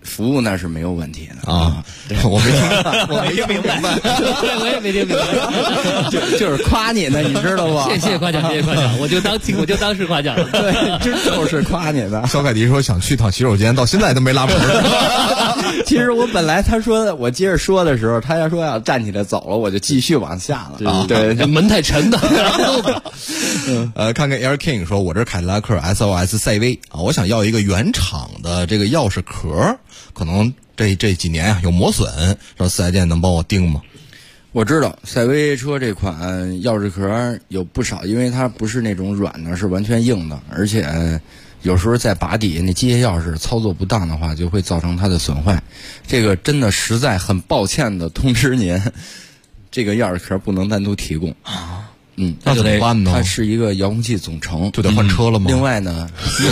服务那是没有问题的啊。我没听，我没听明白， 我也没听明白， 就是夸你呢，你知道不？ 谢谢夸奖，谢谢夸奖，我就当是夸奖了。 对，这就是夸你的。 肖凯迪说想去趟洗手间，到现在都没拉门。 其实我本来他说我接着说的时候，他要说要站起来走了，我就继续往下了啊。对， 门太沉的。 看看 Air King 说，我这凯迪拉克 SOS 赛威啊，我想要一个原厂的这个钥匙壳，可能这几年啊有磨损，说4S店能帮我订吗？ 我知道赛威车这款钥匙壳有不少，因为它不是那种软的，是完全硬的，而且有时候在把底那机械钥匙操作不当的话，就会造成它的损坏。这个真的实在很抱歉的通知您，这个钥匙壳不能单独提供啊。 那怎么办呢？ 它是一个遥控器总成， 就得换车了吗？ 另外呢，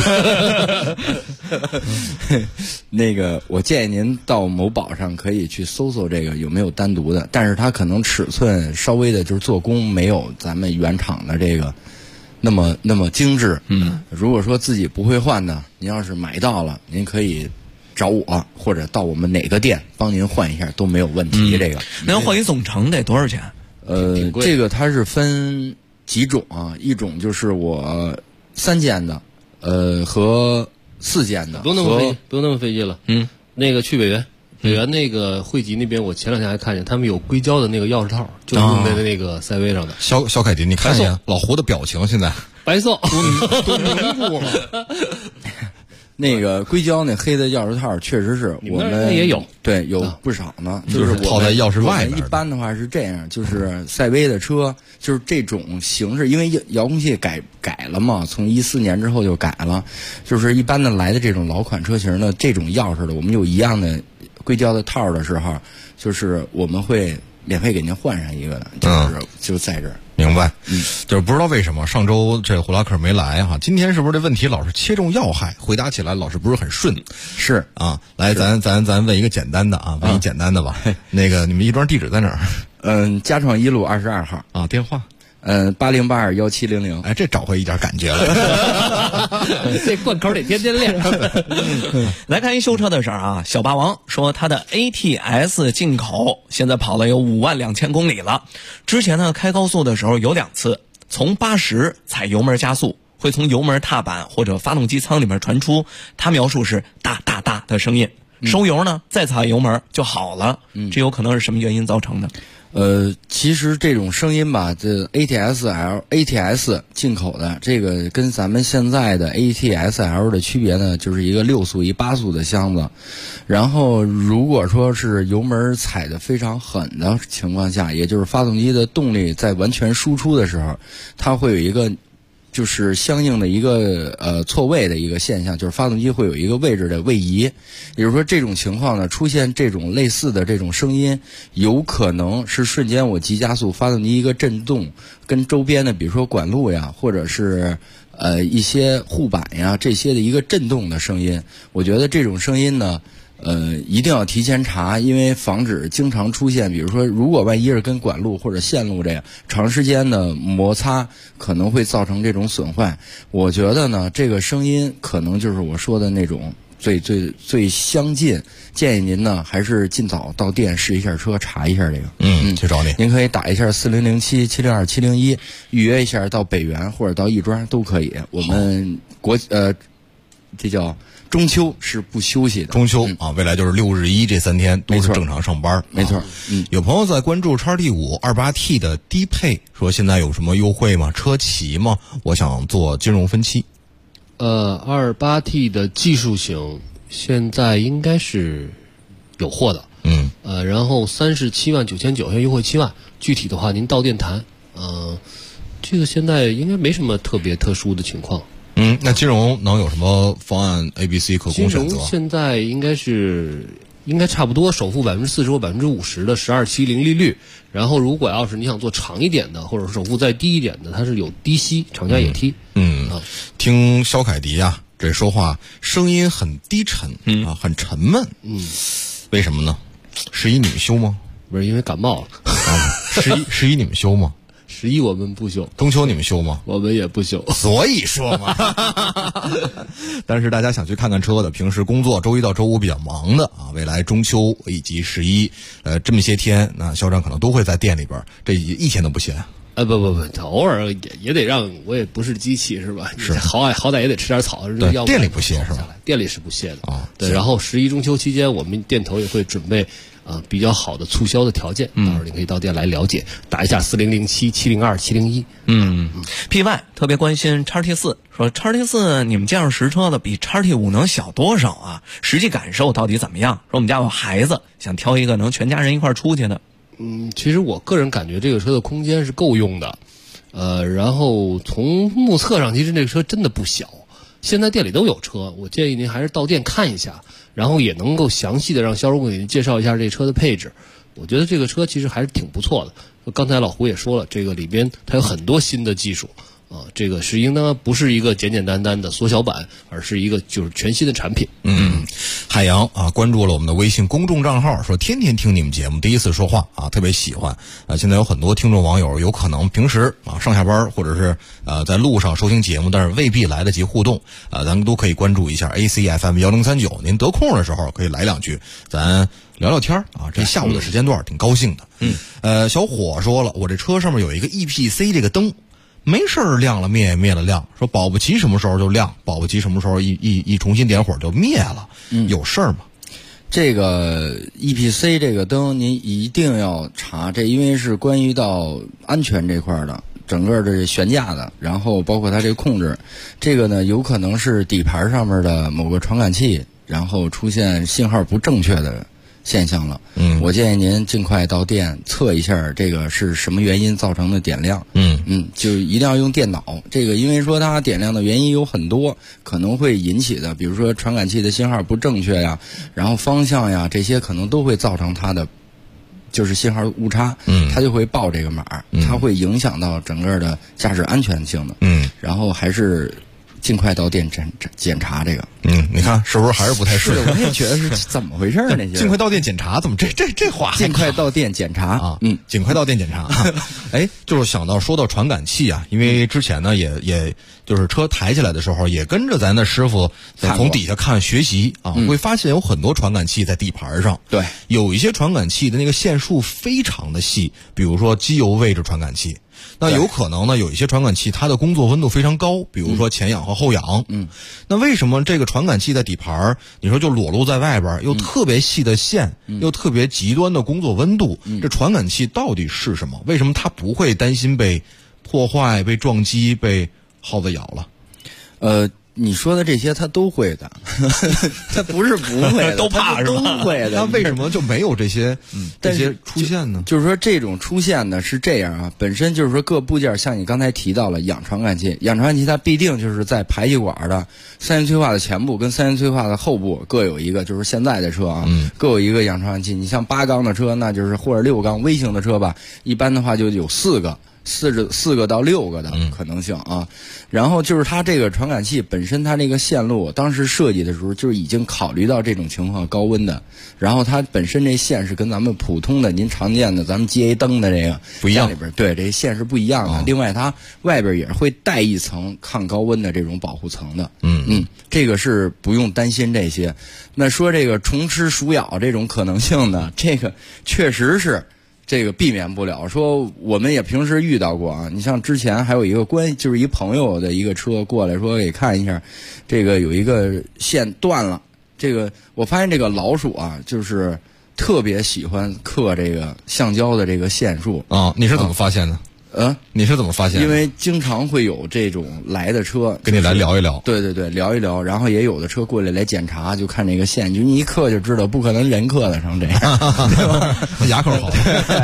那个我建议您到某宝上可以去搜搜这个有没有单独的，但是它可能尺寸稍微的就是做工没有咱们原厂的这个那么精致。如果说自己不会换的，您要是买到了，您可以找我或者到我们哪个店帮您换一下都没有问题。这个那换一总成得多少钱？ 这个它是分几种啊，一种就是我3件的，和4件的。 不用那么费劲了。那个去北原那个汇集那边，我前2天还看见他们有硅胶的那个钥匙套，就用在那个赛威上的。 肖凯迪，你看一下老胡的表情，现在白色都凝固了。 那个硅胶那黑的钥匙套确实是我们也有， 对，有不少呢。 就是套在钥匙外面。 一般的话是这样，就是赛威的车就是这种形式，因为遥控器改了嘛，从14年之后就改了。就是一般的来的这种老款车型的这种钥匙的，我们有一样的硅胶的套的时候，就是我们会免费给您换上一个的，就在这儿。 明白，就是不知道为什么上周这胡拉克没来哈，今天是不是这问题老是切中要害，回答起来老是不是很顺？ 是啊， 来咱问一个简单的啊，问一简单的吧。那个你们亦庄地址在哪儿？ 家创1路22号啊，电话 80821700。 哎，这找回一点感觉了。 这贯口得天天练。 来看一修车的事儿啊，小霸王说他的 ATS 进口现在跑了有52000公里了。之前呢开高速的时候有2次，从80踩油门加速，会从油门踏板或者发动机舱里面传出，他描述是哒哒哒的声音。收油呢再踩油门就好了。这有可能是什么原因造成的？ 其实这种声音吧，这 ATS 进口的这个跟咱们现在的 ATS-L 的区别呢，就是一个6速一8速的箱子。然后如果说是油门踩得非常狠的情况下，也就是发动机的动力在完全输出的时候，它会有一个就是相应的一个错位的一个现象，就是发动机会有一个位置的位移。也就是说这种情况呢，出现这种类似的这种声音，有可能是瞬间我急加速，发动机一个震动，跟周边的比如说管路呀，或者是一些护板呀这些的一个震动的声音。我觉得这种声音呢一定要提前查，因为防止经常出现，比如说如果万一是跟管路或者线路这样长时间的摩擦，可能会造成这种损坏。我觉得呢，这个声音可能就是我说的那种最相近，建议您呢还是尽早到店试一下车，查一下这个。 去找你。 您可以打一下4007-702-701，预约一下到北原或者到亦庄都可以。我们这叫中秋是不休息的。 中秋啊，未来就是6日1这3天都是正常上班。 没错。 有朋友在关注XT5 28T 的低配，说现在有什么优惠吗？车骑吗？我想做金融分期。 28T 的技术型现在应该是有货的。然后37.99900，现在优惠7万，具体的话您到店谈。这个现在应该没什么特别特殊的情况。 那金融能有什么方案 A、B、C 可供选择？ 金融现在应该差不多，首付40%或50%的12期零利率。然后如果要是你想做长一点的，或者首付再低一点的，它是有低息，厂家也提。 听肖凯迪啊，这说话声音很低沉很沉闷。为什么呢？11你们休吗？ 不是因为感冒了。 11你们休吗？ 11我们不修， 中秋你们修吗？ 我们也不修， 所以说嘛。但是大家想去看看车的，平时工作周一到周五比较忙的啊，未来中秋以及11，这么些天，那肖战可能都会在店里边，这一天都不闲。 不，偶尔也得让我也不是机器是吧？ 是好歹也得吃点草。 对，店里不歇是吧？ 店里是不歇的啊。 对，然后11中秋期间，我们店头也会准备比较好的促销的条件，到时候你可以到店来了解，打一下4007、702、701。 PY 特别关心 XT4， 说 XT4 你们介绍实车的比 XT5 能小多少啊？实际感受到底怎么样？说我们家有孩子，想挑一个能全家人一块出去的。 其实我个人感觉这个车的空间是够用的，然后从目测上，其实这个车真的不小。现在店里都有车，我建议您还是到店看一下，然后也能够详细的让销售给您介绍一下这车的配置。我觉得这个车其实还是挺不错的。刚才老胡也说了，这个里边它有很多新的技术。这个是应当不是一个简简单单的缩小版，而是一个就是全新的产品。 海洋啊，关注了我们的微信公众账号，说天天听你们节目，第一次说话啊，特别喜欢啊。现在有很多听众网友有可能平时啊上下班或者是在路上收听节目，但是未必来得及互动啊，咱们都可以关注一下 ACFM 1039，您得空的时候可以来两句，咱聊聊天啊。这下午的时间段挺高兴的。小伙说了，我这车上面有一个 EPC 这个灯。没事儿亮了灭，灭了亮，说保不齐什么时候就亮，保不齐什么时候一重新点火就灭了，有事儿吗？ 这个 EPC 这个灯您一定要查，这因为是关于到安全这块的，整个的悬架的，然后包括它这个控制，这个呢有可能是底盘上面的某个传感器，然后出现信号不正确的现象了。我建议您尽快到店测一下这个是什么原因造成的点亮。就一定要用电脑。这个因为说它点亮的原因有很多，可能会引起的，比如说传感器的信号不正确呀，然后方向呀，这些可能都会造成它的就是信号误差。它就会报这个码，它会影响到整个的驾驶安全性的。然后还是尽快到店检查这个。 你看是不是还是不太适应？ 我也觉得是怎么回事呢？这尽快到店检查，怎么这话？ 尽快到店检查啊！尽快到店检查。就是想到说到传感器啊，因为之前呢也就是车抬起来的时候，也跟着咱的师傅从底下看学习啊，会发现有很多传感器在底盘上。 对， 有一些传感器的那个线束非常的细，比如说机油位置传感器。那有可能呢，有一些传感器它的工作温度非常高，比如说前氧和后氧。那为什么这个传感器在底盘，你说就裸露在外边，又特别细的线，又特别极端的工作温度？这传感器到底是什么？为什么它不会担心被破坏、被撞击、被耗子咬了？ 你说的这些他都会的，他不是不会的， 都怕是吧？ 都会的。 那为什么就没有这些出现呢？ 就是说这种出现呢是这样啊，本身就是说各部件，像你刚才提到了氧传感器，氧传感器它必定就是在排气管的三元催化的前部跟三元催化的后部各有一个，就是现在的车啊，各有一个氧传感器。你像8缸的车，那就是或者6缸微型的车吧，一般的话就有4个到6个的可能性啊。然后就是它这个传感器本身，它那个线路当时设计的时候就已经考虑到这种情况高温的，然后它本身这线是跟咱们普通的您常见的咱们 GA 灯的这个不一样， 里边对这线是不一样的。另外它外边也会带一层抗高温的这种保护层的。这个是不用担心这些。那说这个虫吃鼠咬这种可能性呢，这个确实是这个避免不了。说我们也平时遇到过啊，你像之前还有一个就是一朋友的一个车过来说给看一下，这个有一个线断了。这个我发现这个老鼠啊，就是特别喜欢刻这个橡胶的这个线束啊。你是怎么发现的？你是怎么发现的？ 因为经常会有这种来的车跟你来聊一聊。 对，聊一聊，然后也有的车过来检查，就看这个线，就你一刻就知道，不可能人刻得成这样，对吧？ 牙口好。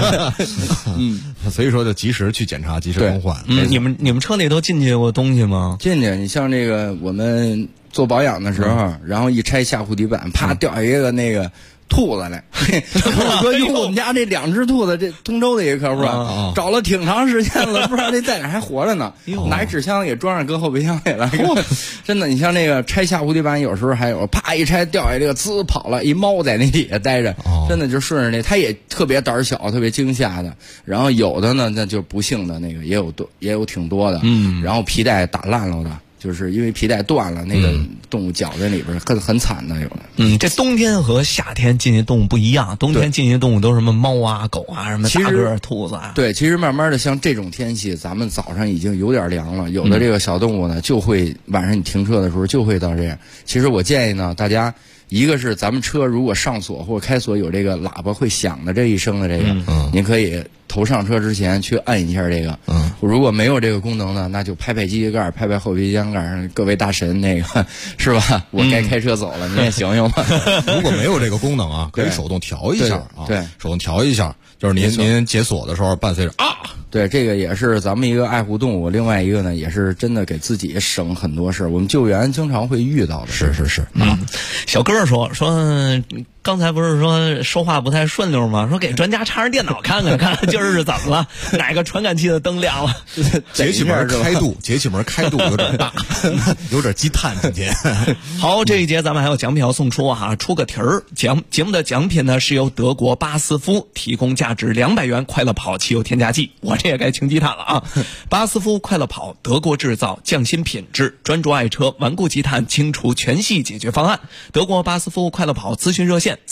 所以说就及时去检查，及时更换。 你们车里都进去过东西吗？ 进去，你像这个我们做保养的时候，然后一拆下护底板，啪掉下一个那个兔子来，说用我们家这2只兔子，这通州的一个客户啊，找了挺长时间了，不知道这在哪还活着呢，拿纸箱给装上，搁后备箱里了。真的，你像那个拆下蝴蝶板，有时候还有啪一拆掉下这个呲跑了，一猫在那底下待着，真的就顺着那，他也特别胆小，特别惊吓的。然后有的呢，那就不幸的那个也有挺多的，然后皮带打烂了的。就是因为皮带断了，那个动物绞在里边，很惨的有的。 这冬天和夏天进去动物不一样，冬天进去动物都是什么猫啊、狗啊，什么大个兔子啊。 对，其实慢慢的，像这种天气，咱们早上已经有点凉了，有的这个小动物呢，就会晚上你停车的时候就会到这样。其实我建议呢，大家一个是咱们车如果上锁或开锁有这个喇叭会响的这一声的这个，您可以头上车之前去按一下这个。如果没有这个功能呢，那就拍拍机器盖，拍拍后备箱盖上，各位大神那个是吧？我该开车走了，您也醒醒吧。 如果没有这个功能啊，可以手动调一下啊， 对， 手动调一下，就是您解锁的时候伴随着啊。 对，这个也是咱们一个爱护动物，另外一个呢，也是真的给自己省很多事儿。我们救援经常会遇到的。 是啊。小哥说刚才不是说话不太顺溜吗？说给专家插上电脑看看今儿是怎么了，哪个传感器的灯亮了？ 节气门开度有点大，有点积碳今天。 好，这一节咱们还有奖品要送出啊，出个题儿。节目的奖品呢是由德国巴斯夫提供价值200元快乐跑汽油添加剂，我这也该清积碳了啊！巴斯夫快乐跑，德国制造，匠心品质，专注爱车，顽固积碳，清除全系解决方案。德国巴斯夫快乐跑咨询热线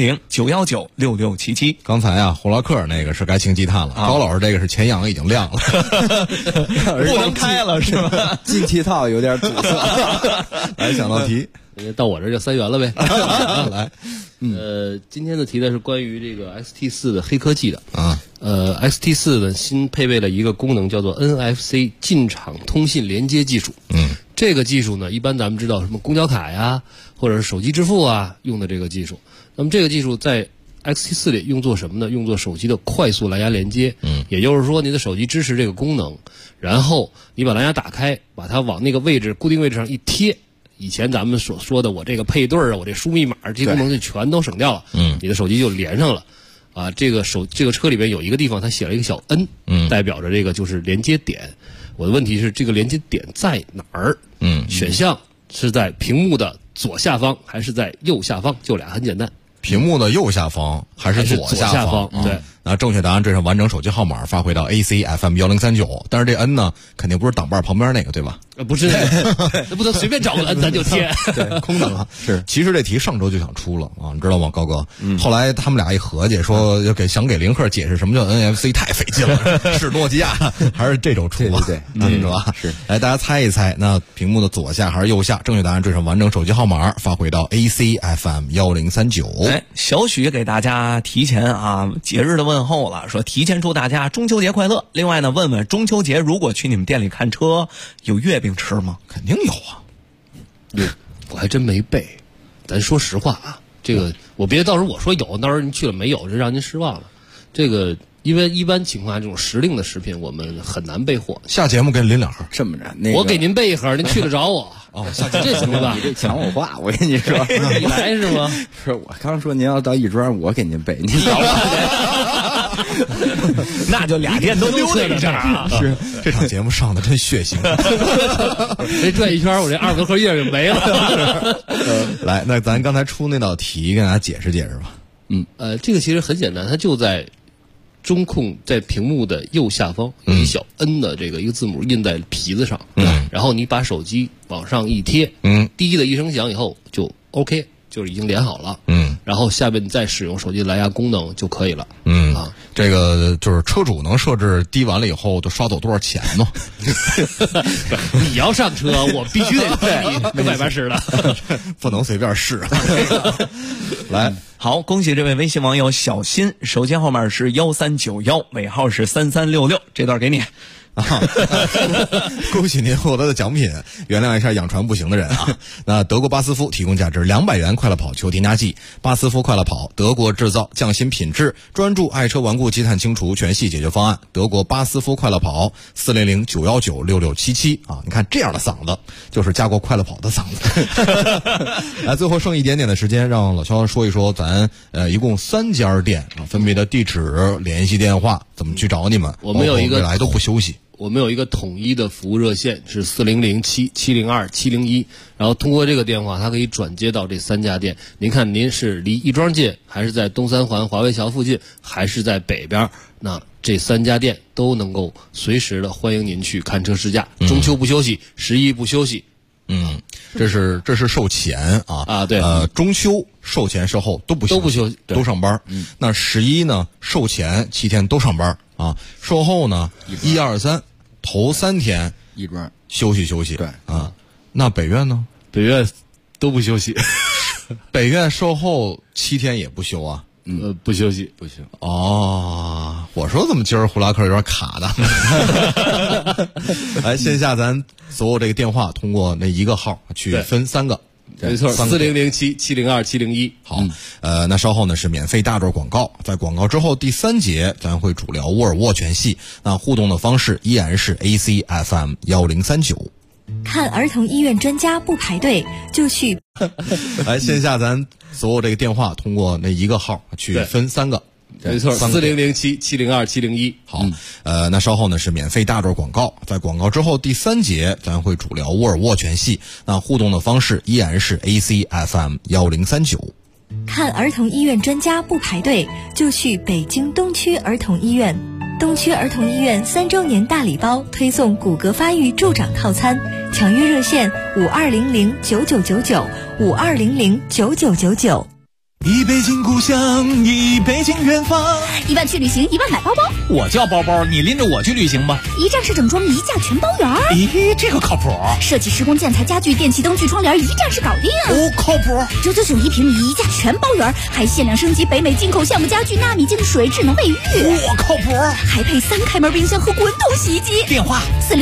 400-919-6677。 刚才啊，胡拉克那个是该清积碳了，高老师这个是前氧已经亮了， 不能开了是吧？ 进气套有点堵塞。 来，想到题， 到我这就3元了呗。 来， 今天的题呢是关于这个 XT4 的黑科技的啊。XT4 呢新配备了一个功能，叫做 NFC 进场通信连接技术。这个技术呢，一般咱们知道什么公交卡呀，或者是手机支付啊用的这个技术。那么这个技术在 XT4 里用作什么呢？用作手机的快速蓝牙连接。也就是说，你的手机支持这个功能，然后你把蓝牙打开，把它往那个位置固定位置上一贴。以前咱们所说的我这个配对啊，我这输密码这些功能就全都省掉了。你的手机就连上了。啊，这个车里边有一个地方，它写了一个小 N，代表着这个就是连接点。我的问题是，这个连接点在哪儿？选项是在屏幕的左下方还是在右下方？就俩，很简单。 屏幕的右下方还是左下方？ 对。 那正确答案缀上完整手机号码发回到 ACFM1039，但是这 N 呢，肯定不是挡把旁边那个，对吧？ 不是，那不能随便找个 N 咱就贴。 对，空的啊。是，其实这题上周就想出了啊，你知道吗，高哥？后来他们俩一合计，说想给林克解释什么叫 NFC， 太费劲了，是诺基亚还是这周出吧？ 对， 是吧？是。来，大家猜一猜，那屏幕的左下还是右下？正确答案缀上完整手机号码发回到 ACFM1039。 哎，小许给大家提前啊节日的问候了，说提前祝大家中秋节快乐。另外呢，问问中秋节如果去你们店里看车，有月饼吃吗？ 肯定有啊。 我还真没背，咱说实话啊，这个我别到时候我说有，到时候您去了没有，这让您失望了。这个因为一般情况下这种时令的食品我们很难备货。 下节目给你拎2盒， 这么着， 我给您备1盒，您去了找我。 下节目这行吧？ 你这抢我话，我跟你说， 你来是吗？ 是我刚说您要到亦庄，我给您备，您找我。那就俩店都溜达一下啊！ 是这场节目上的真血腥。 这转一圈，我这2个荷叶就没了。 来，那咱刚才出那道题，跟大家解释解释吧。 这个其实很简单，它就在中控在屏幕的右下方有一小 N 的这个一个字母印在皮子上，然后你把手机往上一贴，滴的一声响以后就 OK， 就是已经连好了，然后下面你再使用手机蓝牙功能就可以了， 这个就是车主能设置滴完了以后就刷走多少钱吗？ 你要上车，我必须得滴你跟外边似的， 不能随便试。来。 好，恭喜这位微信网友小新，手机号码是1391，尾号是3366，这段给你。 恭喜您获得的奖品，原谅一下养船不行的人啊。那德国巴斯夫提供价值200元快乐跑球添加剂，巴斯夫快乐跑，德国制造，匠心品质，专注爱车顽固积碳清除全系解决方案。德国巴斯夫快乐跑，400-919-6677啊！你看这样的嗓子，就是加过快乐跑的嗓子。来，最后剩一点点的时间，让老肖说一说咱一共3家店啊，分别的地址、联系电话，怎么去找你们？ 我们有一个未来都不休息。 我们有一个统一的服务热线是400-702-701，然后通过这个电话，它可以转接到这3家店。您看您是离亦庄近，还是在东三环华威桥附近，还是在北边？那这3家店都能够随时的欢迎您去看车试驾。中秋不休息，11不休息。 这是售前啊， 对， 中秋售前售后都不休息，都上班。那11呢，售前7天都上班啊，售后呢1、2、3头3天亦庄休息。对啊，那北苑呢？ 北苑都不休息， 北苑售后7天也不休啊。 不休息， 不行哦。我说怎么今儿呼啦克有点卡的？来，线下咱所有这个电话通过那一个号去分3个。 没错，400-702-701。 好，那稍后呢是免费大段广告，在广告之后第3节咱会主聊沃尔沃全系，那互动的方式依然是 AC FM 1039。 看儿童医院专家不排队就去。 来，线下咱所有这个电话通过那一个号去分3个。 没错，400-702-701。 好，那稍后呢是免费大段广告，在广告之后第3节咱会主聊沃尔沃全系，那互动的方式依然是 AC FM 1039。 看儿童医院专家不排队就去北京东区儿童医院。东区儿童医院3周年大礼包推送骨骼发育助长套餐，抢约热线52009999，52009999。 一北京故乡，一北京远方。 1万去旅行，1万买包包。 我叫包包，你拎着我去旅行吧。 一站式整装，一价全包圆。 咦，这个靠谱。 设计施工建材家具电器灯具窗帘，一站式搞定。 哦，靠谱。 999一平米，一价全包圆，还限量升级北美进口橡木家具、纳米净水、智能卫浴。 我靠谱。 还配3开门冰箱和滚筒洗衣机。 电话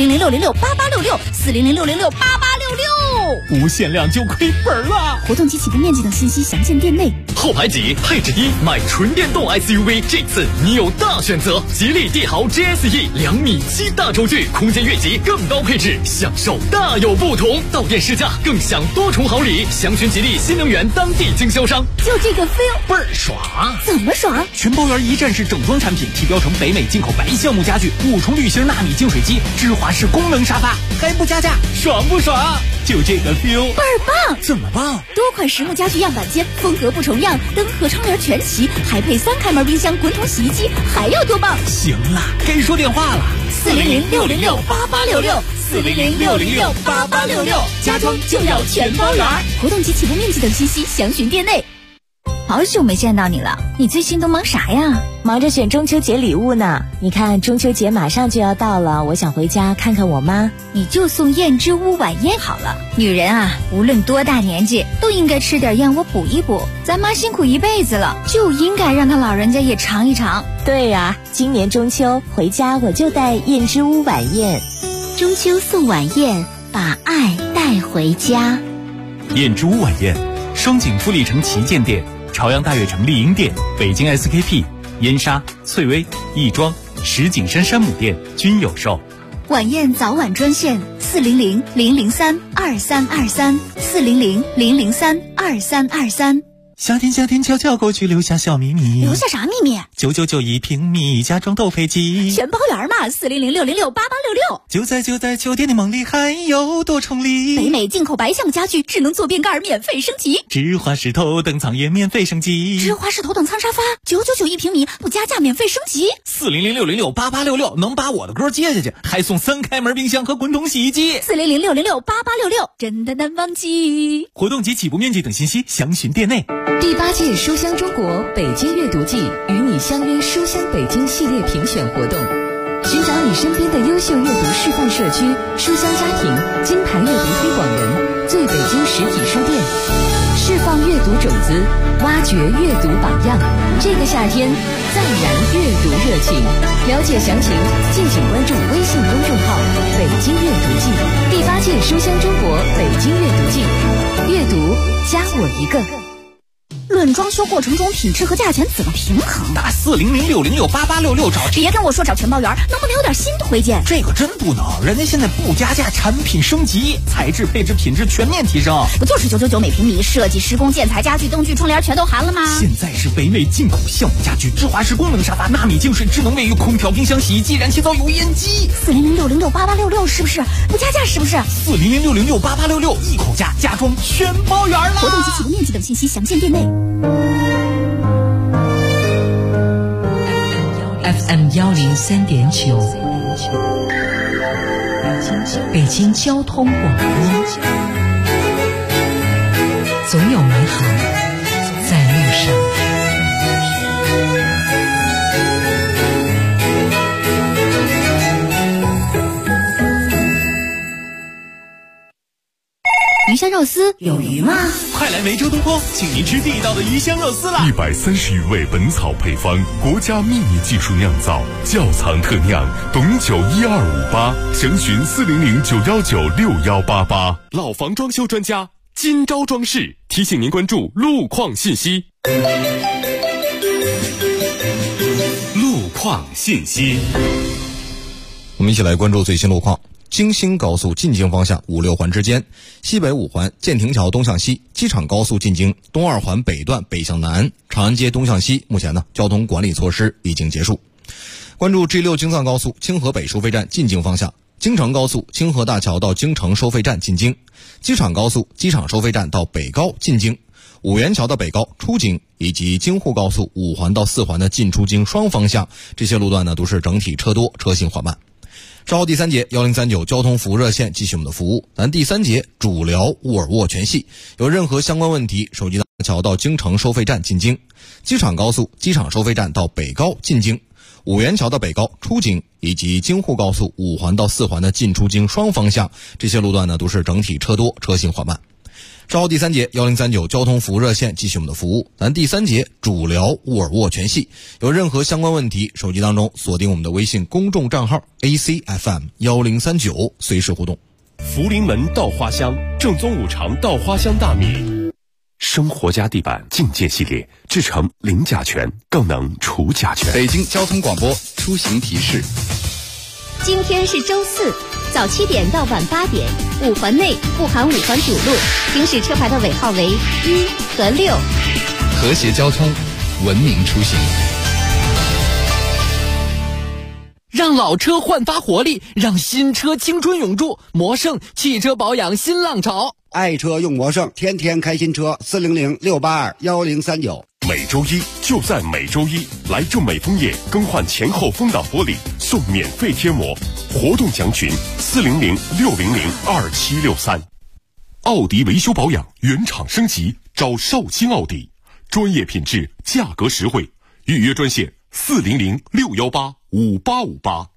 400-606-8866，400-606-8866。 无限量就亏本了。 活动及起步面积等信息详见店内。 后排挤，配置低，买纯电动 SUV， 这次你有大选择。吉利帝豪 GSE 2.7米大轴距，空间越级，更高配置，享受大有不同。到店试驾更享多重好礼，详询吉利新能源当地经销商。 就这个 feel 倍儿爽。 怎么爽？ 全包圆一站式整装产品，提标成北美进口白橡木家具，5重滤芯纳米净水机，芝华士功能沙发，还不加价，爽不爽？ 就这个 feel 倍儿棒。 怎么棒？ 多款实木家具样板间，风格不重样，灯和窗帘全齐，还配3开门冰箱、滚筒洗衣机，还要多棒？ 行了，该说电话了。 400-606-8866，400-606-8866，家装就要全包圆。活动及起步面积等信息详询店内。好久没见到你了，你最近都忙啥呀？ 忙着选中秋节礼物呢。你看中秋节马上就要到了，我想回家看看我妈。 你就送燕之屋晚宴好了。女人啊，无论多大年纪，都应该吃点燕窝补一补。咱妈辛苦一辈子了，就应该让她老人家也尝一尝。 对呀，今年中秋回家我就带燕之屋晚宴。 中秋送晚宴，把爱带回家。 燕之屋晚宴，双井富力城旗舰店、朝阳大悦城丽婴店、北京 SKP、燕莎、翠微、亦庄、石景山山姆店均有售。 晚宴早晚专线400-003-2323，400-003-2323。 夏天悄悄过去，留下小秘密。 留下啥秘密 ？999一平米，家装都配齐， 全包圆嘛。400-606-8866。 就在酒店的梦里，还有多重礼。 北美进口白橡木家具，智能坐便盖免费升级， 芝华士头等舱也免费升级， 芝华士头等舱沙发999一平米，不加价免费升级。 400-606-8866能把我的歌接下去，还送3开门冰箱和滚筒洗衣机。 400-606-8866，真的难忘记。 活动及起步面积等信息详询店内。 第8届书香中国北京阅读季与你相约书香北京系列评选活动，寻找你身边的优秀阅读示范社区、书香家庭、金牌阅读推广人、最北京实体书店。 释放阅读种子，挖掘阅读榜样。这个夏天，再燃阅读热情。了解详情，敬请关注微信公众号“北京阅读季”，第8届书香中国北京阅读季，阅读加我一个。 论装修过程中品质和价钱怎么平衡？ 打4006068866找。 别跟我说找承包员，能不能有点新推荐？ 这个真不能，人家现在不加价，产品升级，材质、配置、品质全面提升。 不就是999每平米，设计、施工、建材、家具、灯具、窗帘全都含了吗？ 现在是北美进口橡木家具，智华式功能沙发，纳米净水、智能卫浴、空调、冰箱、洗衣机、燃气灶、油烟机。 4006068866是不是不加价？是不是 4006068866一口价，家装全包圆了。 活动及启动面积等信息详见店内。 FM 103.9，北京交通广播，总有美好在路上。 鱼香肉丝有鱼吗？ 快来梅州东坡，请您吃地道的鱼香肉丝啦 ！130余味本草配方，国家秘密技术酿造，窖藏特酿，董酒1258，详询40091961188。老房装修专家金招装饰提醒您关注路况信息。 路况信息， 我们一起来关注最新路况。京新高速进京方向5、6环之间，西北5环建亭桥东向西，机场高速进京东2环北段北向南，长安街东向西，目前交通管理措施已经结束。关注 G6 京藏高速清河北收费站进京方向，京承高速清河大桥到京承收费站进京，机场高速机场收费站到北高进京，五元桥到北高出京，以及京沪高速5环到4环的进出京双方向，这些路段都是整体车多，车行缓慢。稍后第3节1039交通服务热线继续我们的服务，咱第3节主聊沃尔沃全系，有任何相关问题，手机大桥到京承收费站进京，机场高速机场收费站到北高进京，五元桥到北高出京，以及京沪高速5环到4环的进出京双方向，这些路段都是整体车多，车行缓慢。稍后第3节1039交通服务热线继续我们的服务，咱第3节主聊沃尔沃全系，有任何相关问题，手机当中锁定我们的微信公众账号 ACFM1039，随时互动。 福临门稻花香，正宗五常稻花香大米，生活家地板净健系列，制成零甲醛，更能除甲醛。 北京交通广播出行提示。 今天是周4，早7点到晚8点，5环内不含5环主路，行驶车牌的尾号为1和6。 和谐交通，文明出行。 让老车焕发活力，让新车青春永驻。魔胜汽车保养新浪潮， 爱车用魔胜，天天开新车，400-682-1039。 每周一就在每周一，来正美枫叶更换前后风挡玻璃，送免费贴膜。活动详询400-600-2763。奥迪维修保养原厂升级，找少卿奥迪，专业品质，价格实惠。预约专线400-618-5858。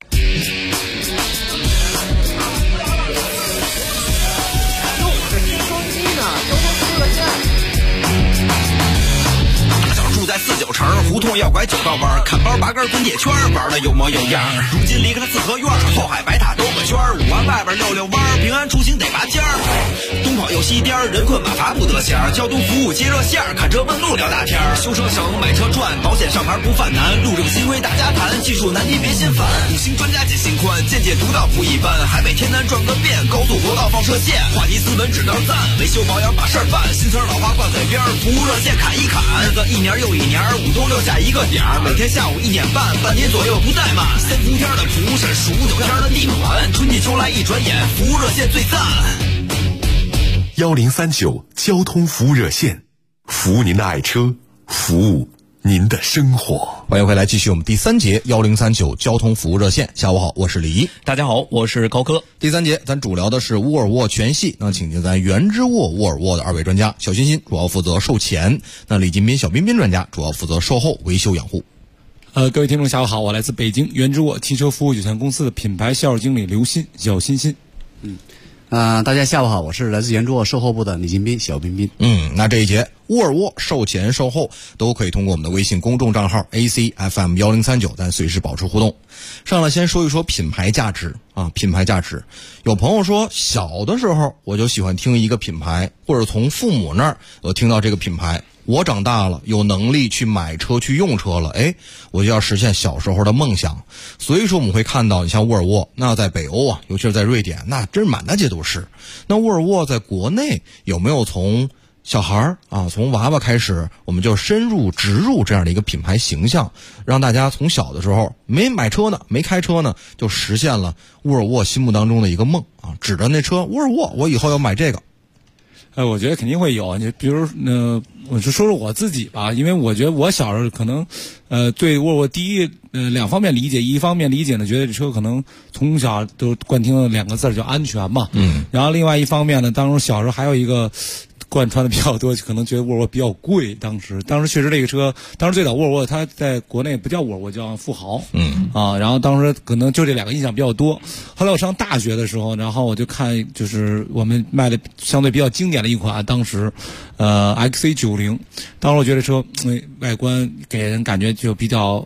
在49城胡同要拐9道弯，看包拔根滚铁圈，玩的有模有样。如今离开了四合院，后海白塔兜个圈，5环外边溜弯，平安出行得拔尖儿。东跑右西颠，人困马乏不得闲。交通服务接热线，看车问路聊大天。修车省，买车赚，保险上牌不犯难。路政新规大家谈，技术难题别心烦。5星专家解心宽，见解独到不一般。海北天南转个遍，高速国道放射线。话题斯文指道赞，维修保养把事儿办。新村老花挂嘴边，服务热线砍一砍。日子一年又一年，5通6下一个点儿，每天下午1点半，半年左右不怠慢。3伏天的蒲是数9天的地暖，春季秋来一转眼，服务热线最赞。 1039交通服务热线，服务您的爱车，服务您的生活。 欢迎回来，继续我们第3节1039交通服务热线。下午好，我是李一。 大家好，我是高科。 第3节咱主聊的是沃尔沃全系，那请进咱原之沃尔沃的2位专家，小欣欣主要负责售前，那李金斌小彬彬专家主要负责售后维修养护。 各位听众下午好，我来自北京原之沃汽车服务有限公司的品牌销售经理刘鑫，小欣欣。 大家下午好，我是来自圆桌售后部的李金斌，小彬彬。 那这一节沃尔沃售前售后都可以通过我们的微信公众账号 ACFM1039，咱随时保持互动。上来先说一说品牌价值啊，品牌价值。有朋友说，小的时候我就喜欢听一个品牌，或者从父母那儿我听到这个品牌。我长大了，有能力去买车去用车了，我就要实现小时候的梦想。所以说我们会看到，你像沃尔沃，那在北欧啊，尤其是在瑞典，那真是满大街都是。那沃尔沃在国内有没有从小孩啊，从娃娃开始，我们就深入植入这样的一个品牌形象，让大家从小的时候没买车呢，没开车呢，就实现了沃尔沃心目当中的一个梦啊，指着那车沃尔沃，我以后要买这个。 我觉得肯定会有。你比如我就说说我自己吧，因为我觉得我小时候可能对沃尔沃两方面理解，一方面理解呢，觉得这车可能从小都惯听了2个字叫安全嘛，然后另外一方面呢，当时小时候还有一个贯穿的比较多，可能觉得沃尔沃比较贵。当时确实这个车，当时最早沃尔沃它在国内不叫沃尔沃，叫富豪，然后当时可能就这2个印象比较多。后来我上大学的时候，然后我就看就是我们卖的相对比较经典的一款，当时XC90，当时我觉得车外观给人感觉就比较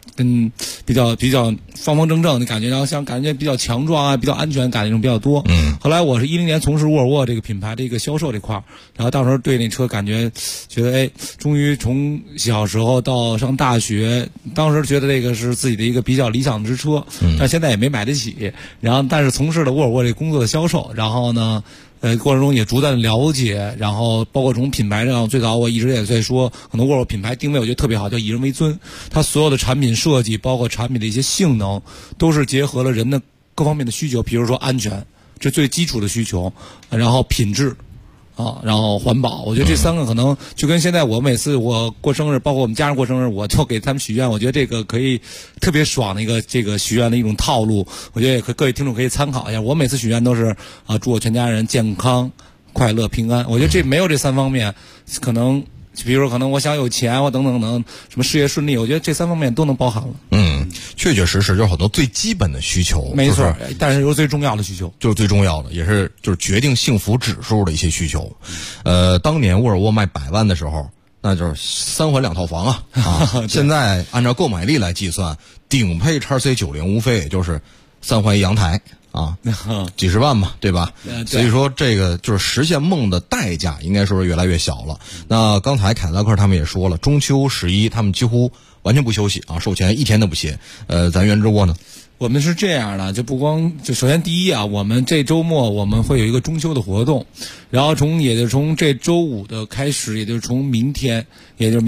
方方正正的感觉，然后感觉比较强壮啊，比较安全感那种比较多。后来我是10年从事沃尔沃这个品牌的一个销售这块，然后到时候对那车感觉觉得终于从小时候到上大学，当时觉得这个是自己的一个比较理想之车，但现在也没买得起。然后但是从事了沃尔沃这工作的销售，然后呢过程中也逐渐了解，然后包括从品牌上，最早我一直也在说，可能沃尔沃品牌定位我觉得特别好，叫以人为尊。它所有的产品设计，包括产品的一些性能，都是结合了人的各方面的需求，比如说安全，这最基础的需求，然后品质然后环保。我觉得这3个可能就跟现在我每次我过生日，包括我们家人过生日，我就给他们许愿，我觉得这个可以特别爽的一个这个许愿的一种套路，我觉得也各位听众可以参考一下。我每次许愿都是祝我全家人健康快乐平安。我觉得这没有这3方面，可能比如说可能我想有钱，我等等什么事业顺利，我觉得这3方面都能包含了。 确确实实就是很多最基本的需求， 没错，但是又是最重要的需求， 就是最重要的，也是就是决定幸福指数的一些需求。当年沃尔沃卖100万的时候，那就是3环2套房啊。现在按照购买力来计算，顶配 XC90 无非也就是3环1阳台啊，几十万嘛，对吧？所以说这个就是实现梦的代价，应该说是越来越小了。那刚才凯迪拉克他们也说了，中秋11他们几乎完全不休息啊，售前1天都不歇。咱原之沃呢？ 我们是这样的，就不光就首先第一啊，我们这周末我们会有一个中秋的活动，然后也就是从这周5的开始，也就是从明天，就是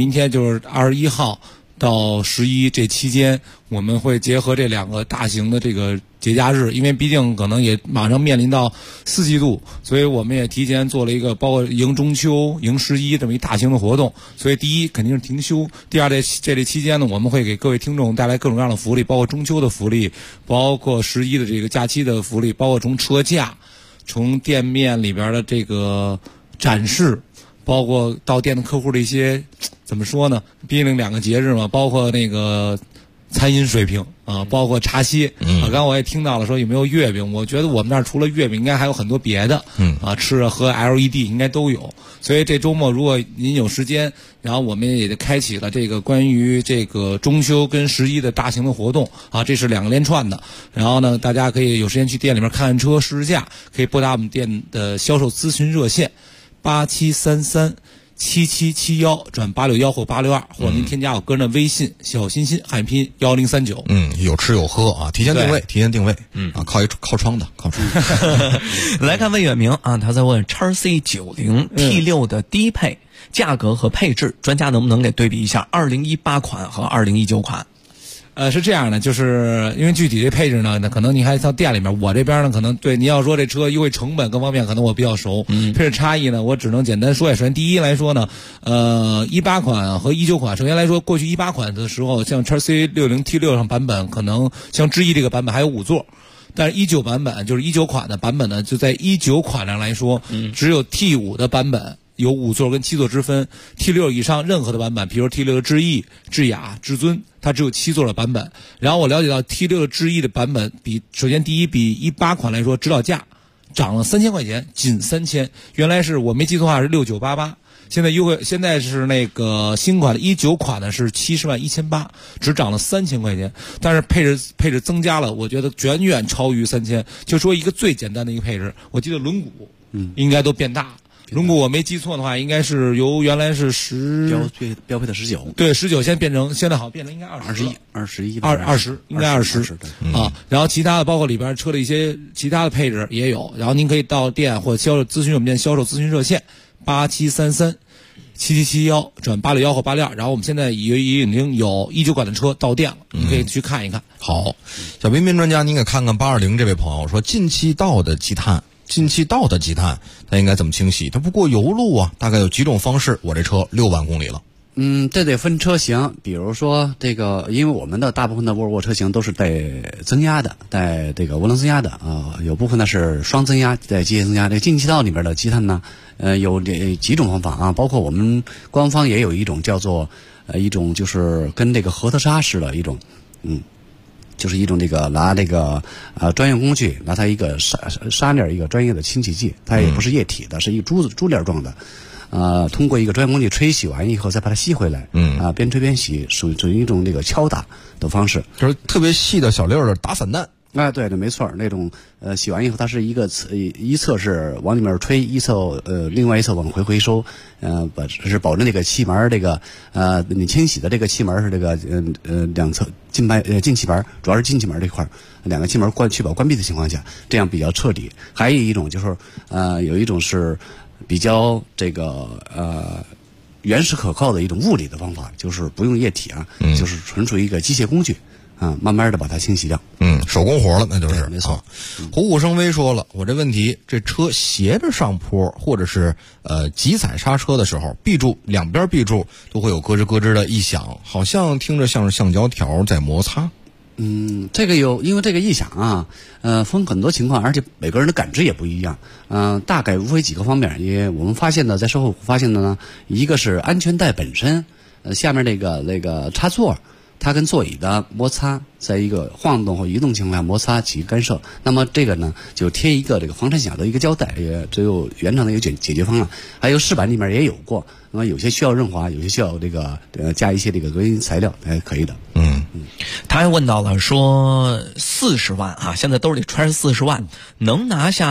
21号到11这期间，我们会结合这2个大型的这个节假日，因为毕竟可能也马上面临到4季度，所以我们也提前做了一个包括迎中秋、迎11这么一大型的活动。所以第一肯定是停休，第二这期间呢，我们会给各位听众带来各种各样的福利，包括中秋的福利，包括11的这个假期的福利，包括从车架、从店面里边的这个展示，包括到店的客户的一些怎么说呢？毕竟2个节日嘛，包括那个餐饮水平啊，包括茶歇。刚刚我也听到了说有没有月饼，我觉得我们那儿除了月饼，应该还有很多别的。吃和 LED 应该都有。所以这周末如果您有时间，然后我们也开启了这个关于这个中秋跟11的大型的活动啊，这是2个连串的。然后呢，大家可以有时间去店里面看看车试试驾，可以拨打我们店的销售咨询热线87337771转861或862，或者您添加我个人的微信小欣欣汉语拼音1039。 有吃有喝啊，提前定位。靠窗的。 来看魏远明啊，他在问 XC90 T6 的低配价格和配置，专家能不能给对比一下2018款和2019款？ 是这样的，就是因为具体这配置呢，那可能你还到店里面，我这边呢可能对你要说这车优惠成本各方面，可能我比较熟。配置差异呢，我只能简单说一下。首先第一来说呢，18款和19款，首先来说，过去18款的时候，像 XC60 T6 上版本，可能像之一这个版本还有5座。但是19版本就是19款的版本呢，就在19款上来说，只有 T5 的版本有5座跟7座之分。T6 以上任何的版本，比如 T6 的智逸、智雅、至尊，它只有7座的版本。然后我了解到 T6 的智逸的版本首先第一比18款来说，指导价涨了3000块钱，仅3000。原来是我没记错的话是6988，现在优惠，现在是那个新款的19款呢是701800，只涨了3000块钱，但是配置增加了，我觉得远远超于3000。就说一个最简单的一个配置，我记得轮毂应该都变大。轮毂我没记错的话，应该是由原来是标配的19， 对，19现在好像变成应该20，应该20啊。然后其他的包括里边车的一些其他的配置也有，然后您可以到店或者销售咨询我们店销售咨询热线87337771转861或86，然后我们现在已经有19款的车到店了，你可以去看一看。 好，小彬彬专家，您给看看820这位朋友说进气道的积碳，它应该怎么清洗？它不过油路啊，大概有几种方式。我这车6万公里了。 这得分车型，比如说这个，因为我们的大部分的沃尔沃车型都是带增压的，带这个涡轮增压的啊，有部分呢是双增压带机械增压。这进气道里边的积碳呢，有几种方法啊，包括我们官方也有一种叫做一种就是跟这个核桃沙似的一种，就是一种这个拿这个专用工具，拿它一个砂粒一个专业的清洗剂，它也不是液体的，是一个珠粒状的。通过一个专用工具吹洗完以后，再把它吸回来。边吹边洗，属于一种这个敲打的方式， 就是特别细的小粒儿的打散弹。 对，没错，那种洗完以后，它是一侧是往里面吹，另外一侧往回收，是保证这个气门这个你清洗的这个气门是这个两侧进气门，主要是进气门这块两个气门确保关闭的情况下，这样比较彻底。还有一种就是有一种是比较这个原始可靠的一种物理的方法，就是不用液体就是纯属一个机械工具。慢慢的把它清洗掉。 手工活了，那就是没错。 虎虎生威说了，我这问题，这车斜着上坡或者是急踩刹车的时候，两边壁柱都会有咯吱咯吱的异响，好像听着像是橡胶条在摩擦。 这个因为这个异响分很多情况，而且每个人的感知也不一样。大概无非几个方面，我们发现的，在售后发现的呢，一个是安全带本身，下面那个插座。它跟座椅的摩擦，在一个晃动或移动情况下摩擦起干涉，那么这个呢就贴一个这个防尘响的一个胶带，也只有原厂的一个解决方案。还有饰板里面也有过，那么有些需要润滑，有些需要这个加一些这个隔音材料，可以的。 他还问到了说40万现在兜里揣着40万，能拿下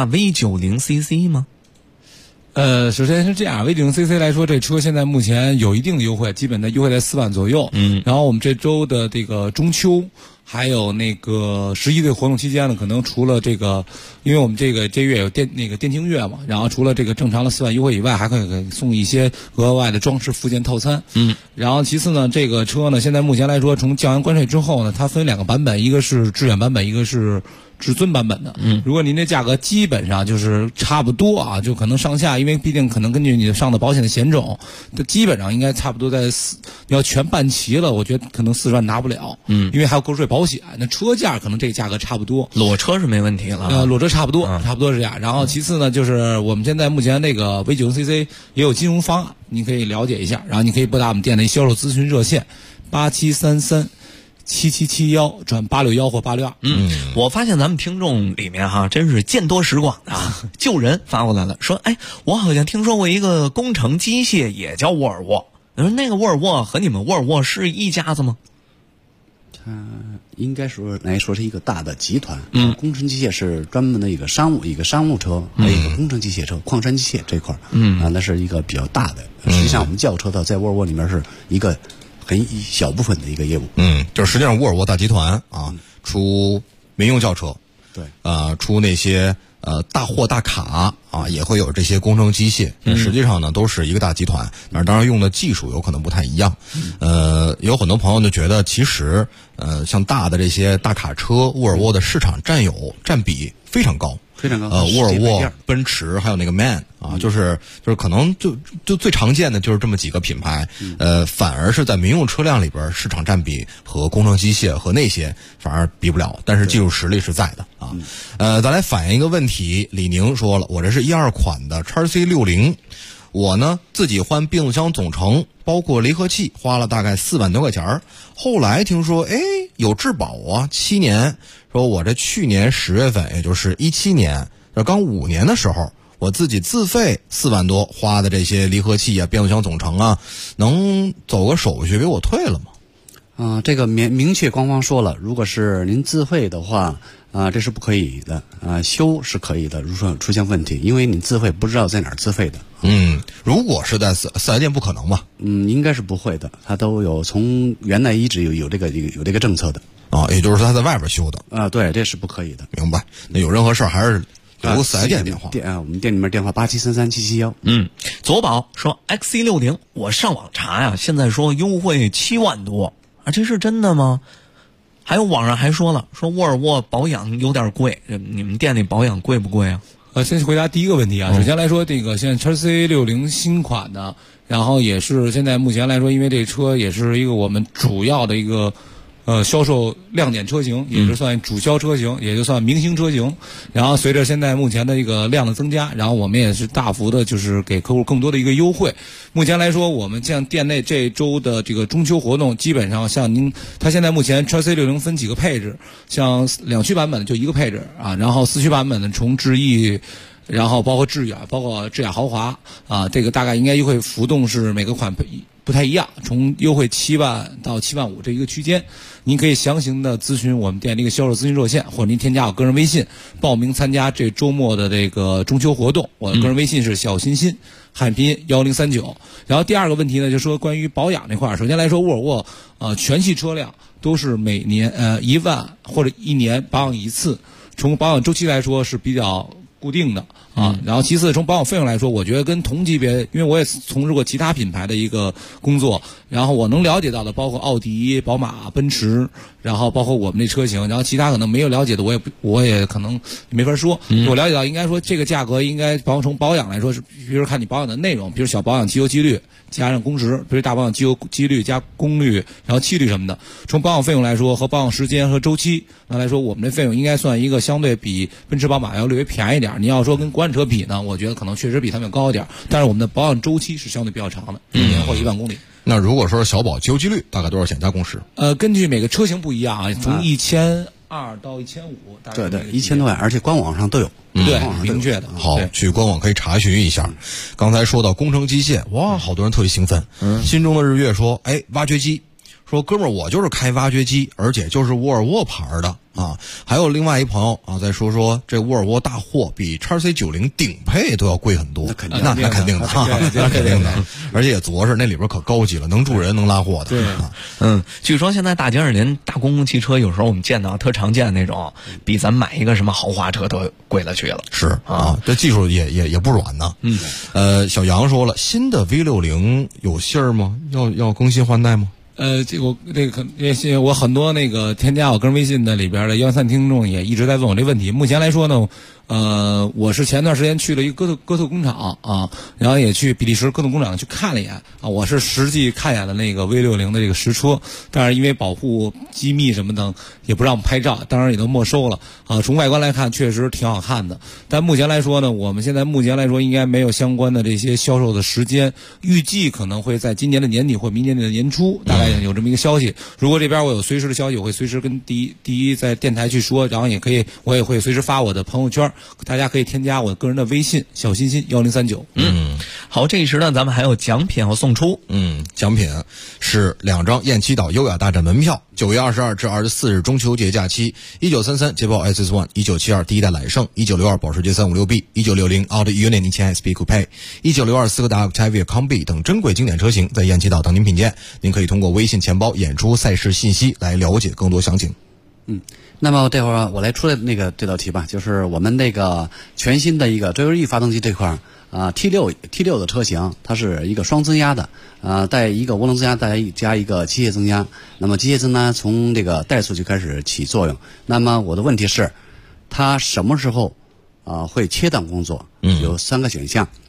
V90CC 吗？ 首先是这样，V90CC 来说，这车现在目前有一定的优惠，基本的优惠在4万左右。然后我们这周的这个中秋，还有那个11的活动期间呢，可能除了这个，因为我们这月有电竞月嘛，然后除了这个正常的4万优惠以外，还可以送一些额外的装饰附件套餐。然后其次呢，这个车呢，现在目前来说，从降完关税之后呢，它分2个版本，一个是致远版本，一个是至尊版本的。如果您这价格基本上就是差不多就可能上下，因为毕竟可能根据你上的保险的险种，它基本上应该差不多在你要全办齐了，我觉得可能40万拿不了。因为还有购置税保险，那车价可能这个价格差不多。 裸车是没问题了。 裸车差不多是这样。然后其次呢，就是我们现在目前那个 V90CC 也有金融方案，你可以了解一下，然后你可以拨打我们店的销售咨询热线87337771转861或862。 我发现咱们听众里面真是见多识广的救人发过来了，说我好像听说过一个工程机械也叫沃尔沃，那个沃尔沃和你们沃尔沃是一家子吗？ 应该来说是一个大的集团。工程机械是专门的一个商务车，还有一个工程机械车、矿山机械这块那是一个比较大的。实际上我们轿车的在沃尔沃里面是一个很小部分的一个业务。 就是实际上沃尔沃大集团出民用轿车， 对出那些大货大卡也会有这些工程机械，实际上呢都是一个大集团，当然用的技术有可能不太一样。有很多朋友就觉得其实像大的这些大卡车，沃尔沃的市场占比非常高。 非常高。 沃尔沃、奔驰还有那个 MAN 就是可能就最常见的就是这么几个品牌。反而是在民用车辆里边市场占比和工程机械和那些反而比不了，但是技术实力是在的咱来反映一个问题，李宁说了，我这是12款的 XC60， 我呢自己换变速箱总成包括离合器花了大概4万多块钱，后来听说有质保7年，说我这去年10月份也就是17年这刚5年的时候，我自己自费4万多花的这些离合器啊、变速箱总成啊，能走个手续给我退了吗？ 这个明确官方说了，如果是您自费的话，这是不可以的，修是可以的。如果说出现问题，因为你自费不知道在哪儿自费的。 如果是在四 S 店不可能吧？ 应该是不会的，它都有从原来一直有这个政策的。 也就是说他在外边修的。 对，这是不可以的。 明白。那有任何事儿还是留4S店电话。 我们店里面电话87337771。 左宝说 XC60 我上网查呀，现在说优惠7万多啊，这是真的吗？还有网上还说了，说沃尔沃保养有点贵，你们店里保养贵不贵啊？ 先回答第一个问题啊。首先来说，这个现在叉 C60 新款的，然后也是现在目前来说，因为这车也是一个我们主要的一个销售亮点车型，也就算主销车型，也就算明星车型。然后随着现在目前的一个量的增加，然后我们也是大幅的就是给客户更多的一个优惠。目前来说，我们像店内这周的这个中秋活动，基本上像它现在目前叉 C60 分几个配置，像2驱版本的就一个配置啊，然后4驱版本的从智逸，然后包括智雅，包括智雅豪华啊，这个大概应该优惠浮动是每个款不太一样，从优惠7万到7万5这一个区间。您可以详细的咨询我们店的一个销售咨询热线，或者您添加我个人微信报名参加这周末的这个中秋活动。我的个人微信是小欣欣，汉拼音1039。然后第二个问题呢，就说关于保养这块，首先来说，沃尔沃全系车辆都是每年1万或者1年保养一次，从保养周期来说是比较固定的啊。然后其次从保养费用来说，我觉得跟同级别，因为我也从事过其他品牌的一个工作，然后我能了解到的包括奥迪、宝马、奔驰，然后包括我们这车型，然后其他可能没有了解的我也可能没法说。我了解到应该说这个价格应该从保养来说是，比如看你保养的内容，比如小保养机油机滤加上工时，比如大保养机油机滤加功率，然后气滤什么的。从保养费用来说和保养时间和周期来说，我们这费用应该算一个相对比奔驰宝马要略微便宜点。你要说跟国产车比呢，我觉得可能确实比他们高一点，但是我们的保养周期是相对比较长的，1年或1万公里。 那如果说是小保机油机滤大概多少钱加工时？ 根据每个车型不一样啊，从1200到1500，大概对，1000多万，而且官网上都有。 对，明确的。 好，去官网可以查询一下。刚才说到工程机械，哇，好多人特别兴奋。心中的日月说，挖掘机，说哥们儿，我就是开挖掘机，而且就是沃尔沃牌的啊。还有另外一朋友啊，再说这沃尔沃大货比叉 C90 顶配都要贵很多。那肯定的，那肯定的，那肯定的。而且也着实，那里边可高级了，能住人，能拉货的。 对，据说现在大街上连大公共汽车，有时候我们见到特常见那种，比咱买一个什么豪华车都贵了去了。 是啊，这技术也不软呢。小杨说了，新的 V60有信儿吗？要更新换代吗？ 我很多那个添加我个人微信的里边的113听众也一直在问我这问题。目前来说呢，我是前段时间去了一个哥特工厂啊，然后也去比利时哥特工厂去看了一眼啊，我是实际看一眼的那个 V60的这个实车，但是因为保护机密什么的也不让我们拍照，当然也都没收了啊。从外观来看确实挺好看的，但目前来说呢，我们现在目前来说应该没有相关的这些销售的时间，预计可能会在今年的年底或明年的年初，大概有这么一个消息。如果这边我有随时的消息，我会随时跟第一在电台去说，然后我也会随时发我的朋友圈，大家可以添加我个人的微信小欣欣1039。 好，这一时呢咱们还有奖品要送出。 奖品是2张雁栖岛优雅大战门票，9月22至24日中秋节假期，1933捷豹 SS1，1972第一代揽胜，1962保时捷 356B，1960 奥迪 Union 1000SP Coupe，1962斯柯达 Octavia Combi 等珍贵经典车型在雁栖岛等您品鉴。您可以通过微信钱包演出赛事信息来了解更多详情。 那么这会儿我来出这道题吧，就是我们那个全新的一个追优 E 发动机这块T6 的车型，它是一个双增压的，带一个涡轮增压，再加一个机械增压。那么机械增压从这个怠速就开始起作用。那么我的问题是，它什么时候会切断工作？有3个选项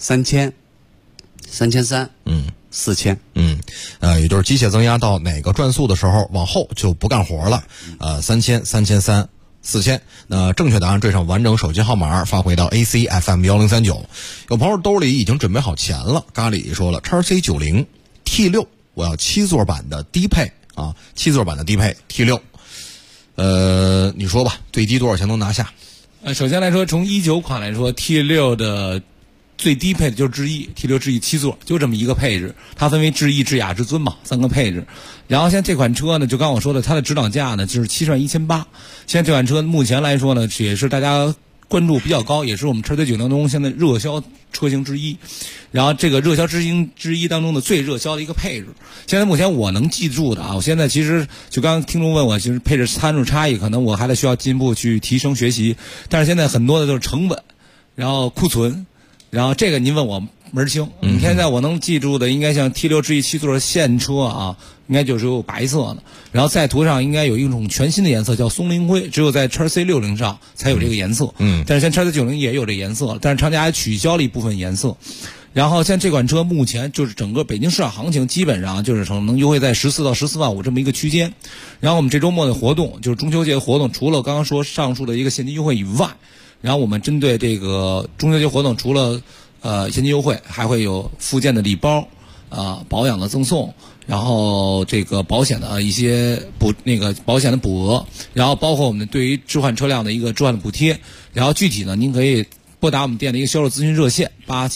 ：3000、3300、4000。 也就是机械增压到哪个转速的时候往后就不干活了。3000、3300、4000。那正确答案缀上完整手机号码发回到 ACFM1039。有朋友兜里已经准备好钱了，咖喱说了，叉 C90 T6 我要7座版的低配啊，7座版的低配 T6。你说吧，最低多少钱能拿下？ 首先来说，从19款来说 ，T6 的最低配的就是智逸 T6 智逸7座，就这么一个配置，它分为智逸、智雅、智尊嘛，3个配置。然后现在这款车呢，就刚我说的，它的指导价呢就是70.18万。现在这款车目前来说呢，也是大家关注比较高，也是我们车队9当中现在热销车型之一。然后这个热销车型之一当中的最热销的一个配置，现在目前我能记住的啊，我现在其实就刚刚听众问我，其实配置参数差异，可能我还得需要进一步去提升学习。但是现在很多的都是成本，然后库存。然后这个您问我门儿清，你现在我能记住的应该像 T6 智逸7座现车啊，应该就是有白色的，然后在图上应该有一种全新的颜色叫松林灰，只有在 XC60 上才有这个颜色。但是现在 XC90 也有这颜色，但是厂家还取消了一部分颜色。然后像这款车目前就是整个北京市场行情基本上就是能优惠在14到14万5这么一个区间。然后我们这周末的活动就是中秋节活动，除了刚刚说上述的一个现金优惠以外，然后我们针对这个中秋节活动，除了现金优惠，还会有附件的礼包，保养的赠送，然后这个保险的一些保险的补额，然后包括我们对于置换车辆的一个置换的补贴。然后具体呢，您可以拨打我们店的一个销售咨询热线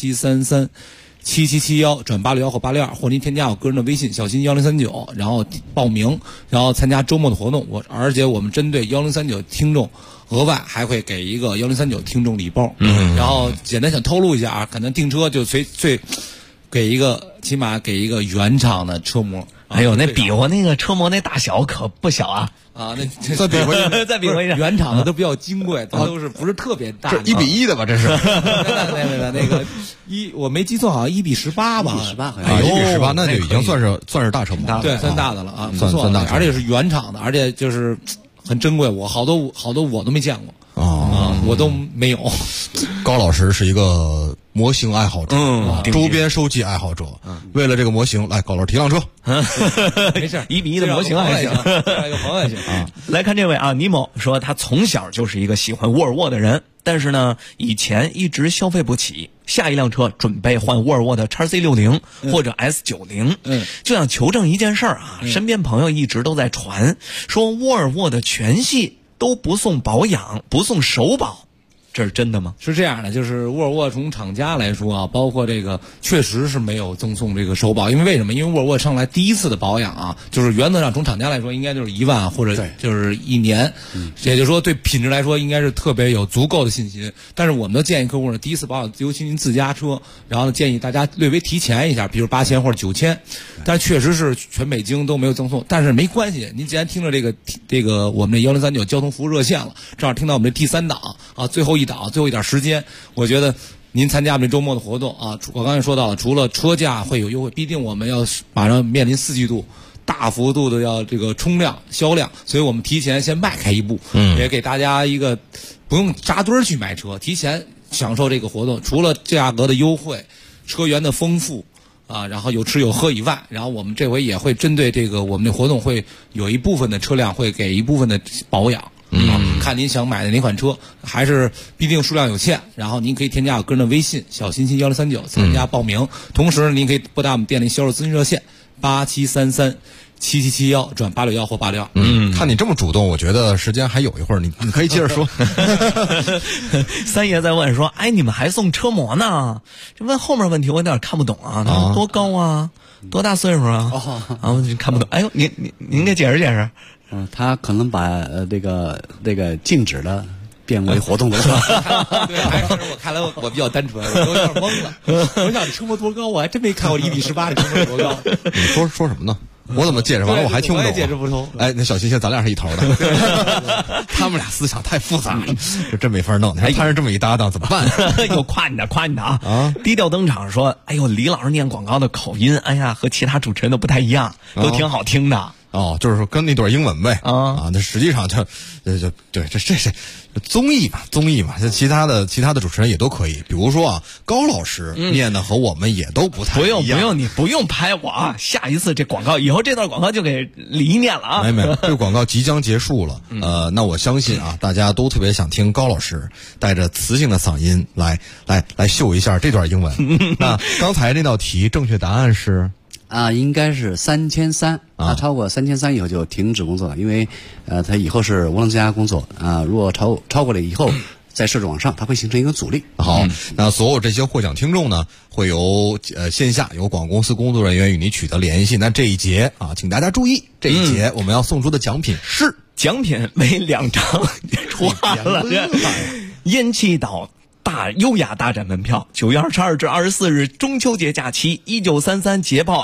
87337771转861或862，或您添加我个人的微信小新1039，然后报名，然后参加周末的活动。而且我们针对1039听众，额外还会给一个1039听众礼包。然后简单想透露一下啊，可能订车就起码给一个原厂的车模。 哎呦，那比划那个车模那大小可不小啊！ 那再比划一下，再比划一下， 原厂的都比较金贵，它都是不是特别大？ 这1比1的吧？这是？ 那个我没记错，好像1比18吧 ？1比18好像。 1比18，那就已经算是大车模， 对，算大的了啊， 算大， 而且是原厂的，而且就是很珍贵，我好多我都没见过。我都没有。 高老师是一个模型爱好者，周边收集爱好者。为了这个模型，来高老师提辆车， 没事 ，1比1的模型还行， 一个朋友行啊。来看这位啊，尼某说他从小就是一个喜欢沃尔沃的人，但是呢，以前一直消费不起，下一辆车准备换沃尔沃的 XC60 或者 S90，就想求证一件事啊，身边朋友一直都在传说沃尔沃的全系都不送保养，不送首保，这是真的吗？ 是这样的，就是沃尔沃从厂家来说啊，包括这个确实是没有赠送这个首保，因为什么？因为沃尔沃上来第一次的保养啊，就是原则上从厂家来说应该就是1万或者就是1年，也就是说对品质来说应该是特别有足够的信心。但是我们都建议客户呢，第一次保养，尤其您自家车，然后呢建议大家略微提前一下，比如8000或者9000，但确实是全北京都没有赠送。但是没关系，您既然听了这个我们这1039交通服务热线了，正好听到我们这第3档啊，最后一点时间，我觉得您参加我们这周末的活动啊，我刚才说到了，除了车价会有优惠，毕竟我们要马上面临4季度大幅度的要这个冲量销量，所以我们提前先迈开一步，也给大家一个不用扎堆去买车，提前享受这个活动。除了价格的优惠、车源的丰富啊，然后有吃有喝以外，然后我们这回也会针对这个我们的活动会有一部分的车辆会给一部分的保养。看您想买的哪款车，还是必定数量有限，然后您可以添加我个人的微信小欣欣1039参加报名，同时您可以拨打我们店里销售咨询热线87337771转861或862。 看你这么主动，我觉得时间还有一会儿，你可以接着说。 三爷在问说，哎，你们还送车模呢？这问后面问题我有点看不懂啊，多高啊？多大岁数啊？我就看不懂。哎呦，您给解释解释。 他可能把这个静止的变为活动的是吧？ 对，还是看来我比较单纯，我有点懵了。我想车模多高，我还真没看过1比18的车模多高。 你说什么呢？我怎么解释完了我还听不懂？ 我也解释不通。 哎，那小欣欣，咱俩是一头的，他们俩思想太复杂了，就真没法弄。还摊上这么一搭档怎么办？ 又夸你的啊！低调登场说，哎呦，李老师念广告的口音，哎呀，和其他主持人都不太一样，都挺好听的。 就是说跟那段英文呗那实际上对，这是综艺嘛，其他的主持人也都可以，比如说啊，高老师念的和我们也都不太一样。 不用，你不用拍我啊！下一次这广告，以后这段广告就给李念了啊！ 没，这个广告即将结束了。那我相信啊，大家都特别想听高老师带着磁性的嗓音来秀一下这段英文。那刚才那道题正确答案是？ 应该是3300，超过3300以后就停止工作了，因为他以后是无人之家工作如果超过了以后在设置往上，它会形成一个阻力。 好，那所有这些获奖听众呢，会由线下有广告公司工作人员与你取得联系。那这一节啊，请大家注意，这一节我们要送出的奖品是奖品为2张，花了烟气岛优雅大展门票，9月22至24日中秋节假期，1933捷豹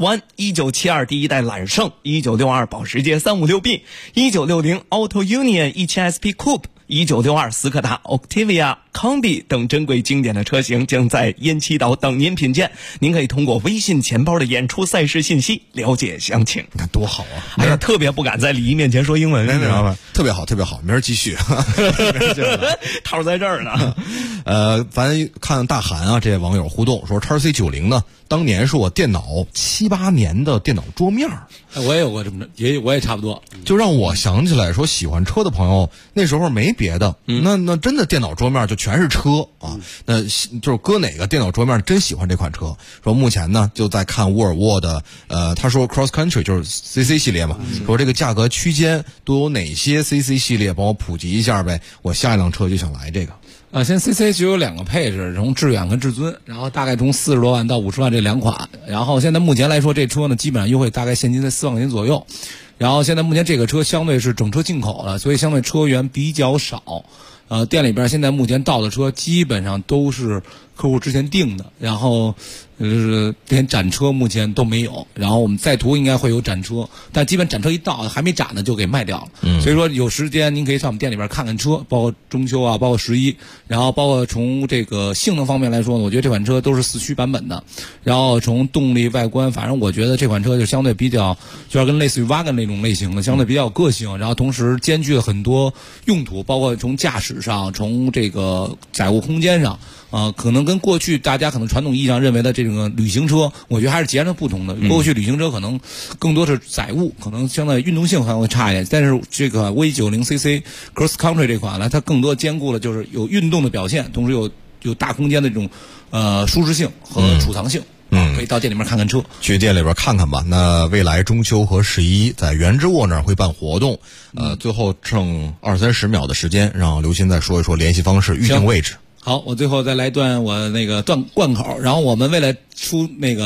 SS1，1972第一代揽胜，1962保时捷 356B，1960 Auto Union 17SP Coupe，1962斯柯达 Octavia Combi 等珍贵经典的车型将在烟气岛等您品鉴。您可以通过微信钱包的演出赛事信息了解详情。 你看多好啊！ 哎呀，特别不敢在李毅面前说英文，你知道吗？ 特别好，特别好，明儿继续。 套在这儿呢。 咱看大韩啊，这位网友互动说 XC90 呢，当年是我电脑7、8年的电脑桌面。 我也有过这么我也差不多， 就让我想起来说，喜欢车的朋友那时候没别的，那真的电脑桌面就全是车啊。那就是搁哪个电脑桌面真喜欢这款车。说目前呢就在看沃尔沃的他说 Cross Country 就是 CC 系列嘛，说这个价格区间都有哪些 CC 系列，帮我普及一下呗。我下一辆车就想来这个。 现在 CC 就有2个配置，从致远跟至尊，然后大概从40多万到50万这2款。然后现在目前来说，这车呢基本上优惠大概现金在4万块钱左右。然后现在目前这个车相对是整车进口了，所以相对车源比较少。店里边现在目前到的车基本上都是客户之前订的，然后连展车目前都没有，然后我们在途应该会有展车，但基本展车一到还没展呢就给卖掉了。所以说有时间您可以上我们店里边看看车，包括中秋啊，包括11，然后包括从这个性能方面来说呢，我觉得这款车都是4驱版本的，然后从动力外观，反正我觉得这款车就相对比较，就是跟类似于 Wagon 那种类型的，相对比较有个性，然后同时兼具了很多用途，包括从驾驶上，从这个载物空间上。可能跟过去大家可能传统意义上认为的这个旅行车，我觉得还是截然不同的。过去旅行车可能更多是载物，可能相对运动性可能会差一点，但是这个 V90cc Cross Country 这款呢，它更多兼顾了就是有运动的表现，同时有大空间的这种舒适性和储藏性。可以到店里面看看车， 去店里边看看吧。那未来中秋和11在原之沃那儿会办活动，最后剩20-30秒的时间，让刘鑫再说一说联系方式、预定位置。 好，我最后再来段我那个贯口。然后我们为了冲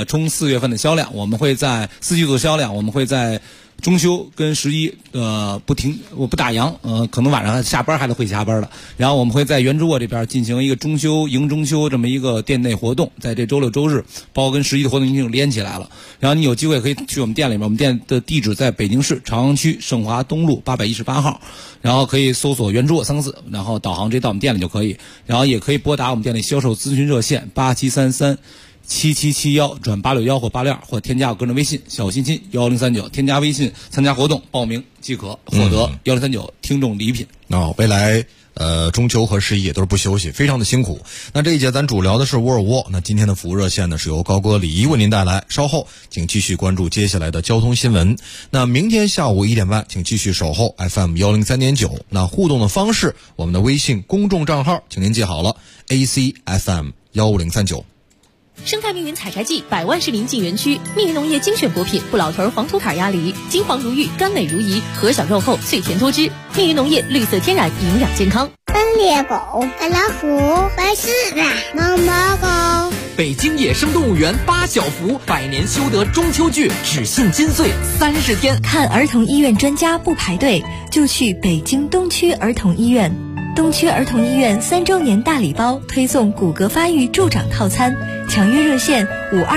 4月份的销量，我们会在4季度销量，我们会在中秋跟11我不打烊，可能晚上下班还得会加班的。然后我们会在原之沃这边进行一个中秋迎中秋这么一个店内活动，在这周6周日，包括跟11的活动已经连起来了。然后你有机会可以去我们店里面，我们店的地址在北京市朝阳区盛华东路818号，然后可以搜索原之沃3个字，然后导航直接到我们店里就可以。然后也可以拨打我们店里销售咨询热线87337771转861或862，或添加我个人微信小欣欣1039，添加微信参加活动报名即可获得1039听众礼品。 未来中秋和11也都是不休息，非常的辛苦。那这一节咱主聊的是沃尔沃，那今天的服务热线呢是由高哥李一为您带来，稍后请继续关注接下来的交通新闻。那明天下午1点半请继续守候 FM 103.9。那互动的方式，我们的微信公众账号请您记好了 ACFM 1039。 生态密云采摘季，100万市民进园区，密云农业精选果品，不老头黄土坎鸭梨，金黄如玉，甘美如饴，核小肉厚，脆甜多汁。密云农业绿色天然，营养健康。 斑鬣狗、白老虎、白狮子、毛毛狗。 北京野生动物园8小福100年修得中秋剧，只限金穗30天。 看儿童医院专家不排队，就去北京东区儿童医院。东区儿童医院3周年大礼包推送骨骼发育助长套餐，抢约热线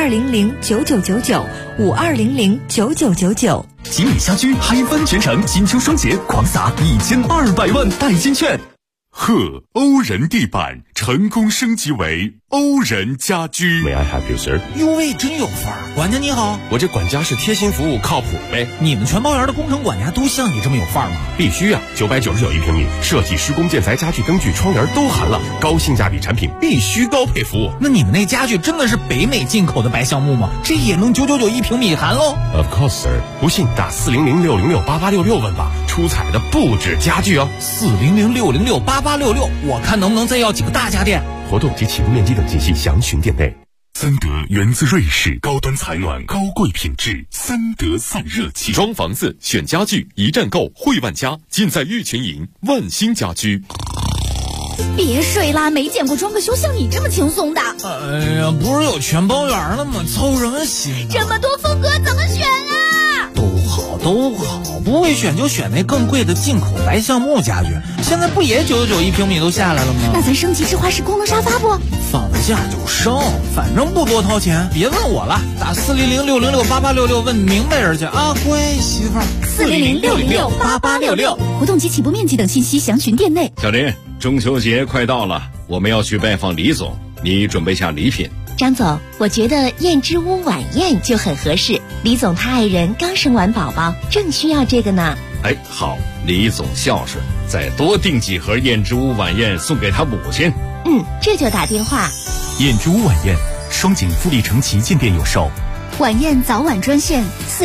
52009999，52009999。 吉米家居嗨翻全城，金秋双节狂撒1200万代金券。 欧人地板成功升级为欧人家居。 May I help you, sir？ 哟喂，真有范儿！管家你好， 我这管家是贴心服务，靠谱呗。 你们全包园的工程管家都像你这么有范儿吗？ 必须啊！999一平米，设计、施工、建材、家具、灯具、窗帘都含了，高性价比产品必须高配服务。 那你们那家具真的是北美进口的白橡木吗？这也能999一平米含喽 ？Of course, sir。不信打400-606-8866问吧，出彩的不止家具哦。 400-606-8866，我看能不能再要几个大家电。 活动及启动面积等信息详询店内。三德源自瑞士，高端采暖，高贵品质。三德散热器， 装房子选家具，一站购汇万家，尽在玉泉营万兴家居。 别睡啦，没见过装个修像你这么轻松的。 哎呀，不是有全包圆了吗？操什么心啊？ 这么多风格怎么选啊？ 都好，不会选就选那更贵的进口白橡木家具。现在不也999一平米都下来了吗？ 那咱升级智华式功能沙发不？ 放得下就升，反正不多掏钱。别问我了，打400-606-8866问明白人去啊，乖媳妇儿。 400-606-8866，活动及起步面积等信息详询店内。 小林，中秋节快到了，我们要去拜访李总，你准备下礼品。 张总，我觉得燕之屋晚宴就很合适。李总他爱人刚生完宝宝，正需要这个呢。 哎，好，李总孝顺，再多订几盒燕之屋晚宴送给他母亲。 这就打电话。 燕之屋晚宴，双井富力城旗舰店有售。 晚宴早晚专线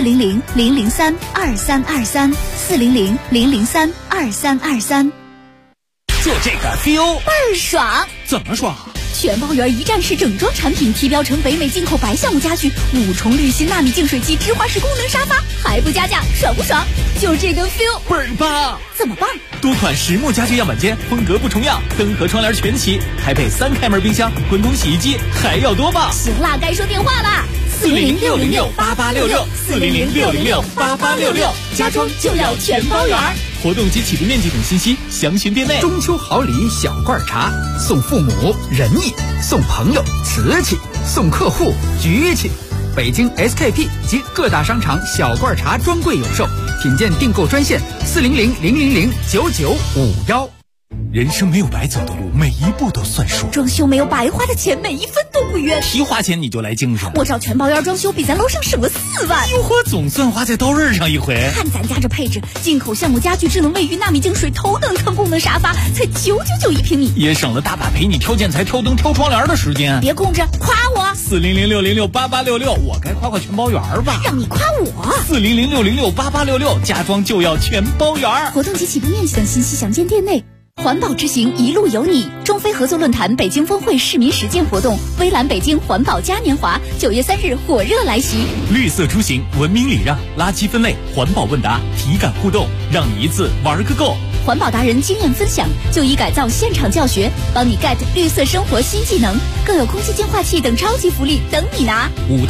400-003-2323 400-003-2323。 就这个 feel 倍儿爽！ 怎么爽？ 全包圆一站式整装产品，提标成北美进口白橡木家具，5重滤芯纳米净水机，芝华士功能沙发，还不加价，爽不爽？就这个 feel 倍儿棒！ 怎么棒？ 多款实木家具样板间，风格不重样，灯和窗帘全齐，还配3开门冰箱、滚筒洗衣机，还要多棒！ 行啦，该说电话啦 ！400-606-8866 400-606-8866，家装就要全包圆。活动及起步面积等信息详询店内。 中秋好礼小罐茶，送父母仁义，送朋友瓷器，送客户局气。北京 SKP 及各大商场小罐茶专柜有售，品鉴订购专线400-000-9951。 人生没有白走的路，每一步都算数。 装修没有白花的钱，每一分都不冤。 提花钱你就来精神， 我找全包圆装修比咱楼上省了4万。 哟呵，总算花在刀刃上一回。 看咱家这配置，进口橡木家具、智能卫浴、纳米净水、头等舱功能沙发，才999一平米， 也省了大把陪你挑建材、挑灯、挑窗帘的时间。 别控制，夸我。 400-606-8866，我该夸夸全包圆吧？ 让你夸我。 400-606-8866，家装就要全包圆。 活动及起步面积等信息详见店内。环保之行，一路有你。中非合作论坛北京峰会市民实践活动，微蓝北京环保嘉年华，9月3日火热来袭。 绿色出行，文明礼让，垃圾分类，环保问答，体感互动，让你一次玩个够。 环保达人经验分享，就医改造现场教学，帮你 get 绿色生活新技能，更有空气净化器等超级福利等你拿。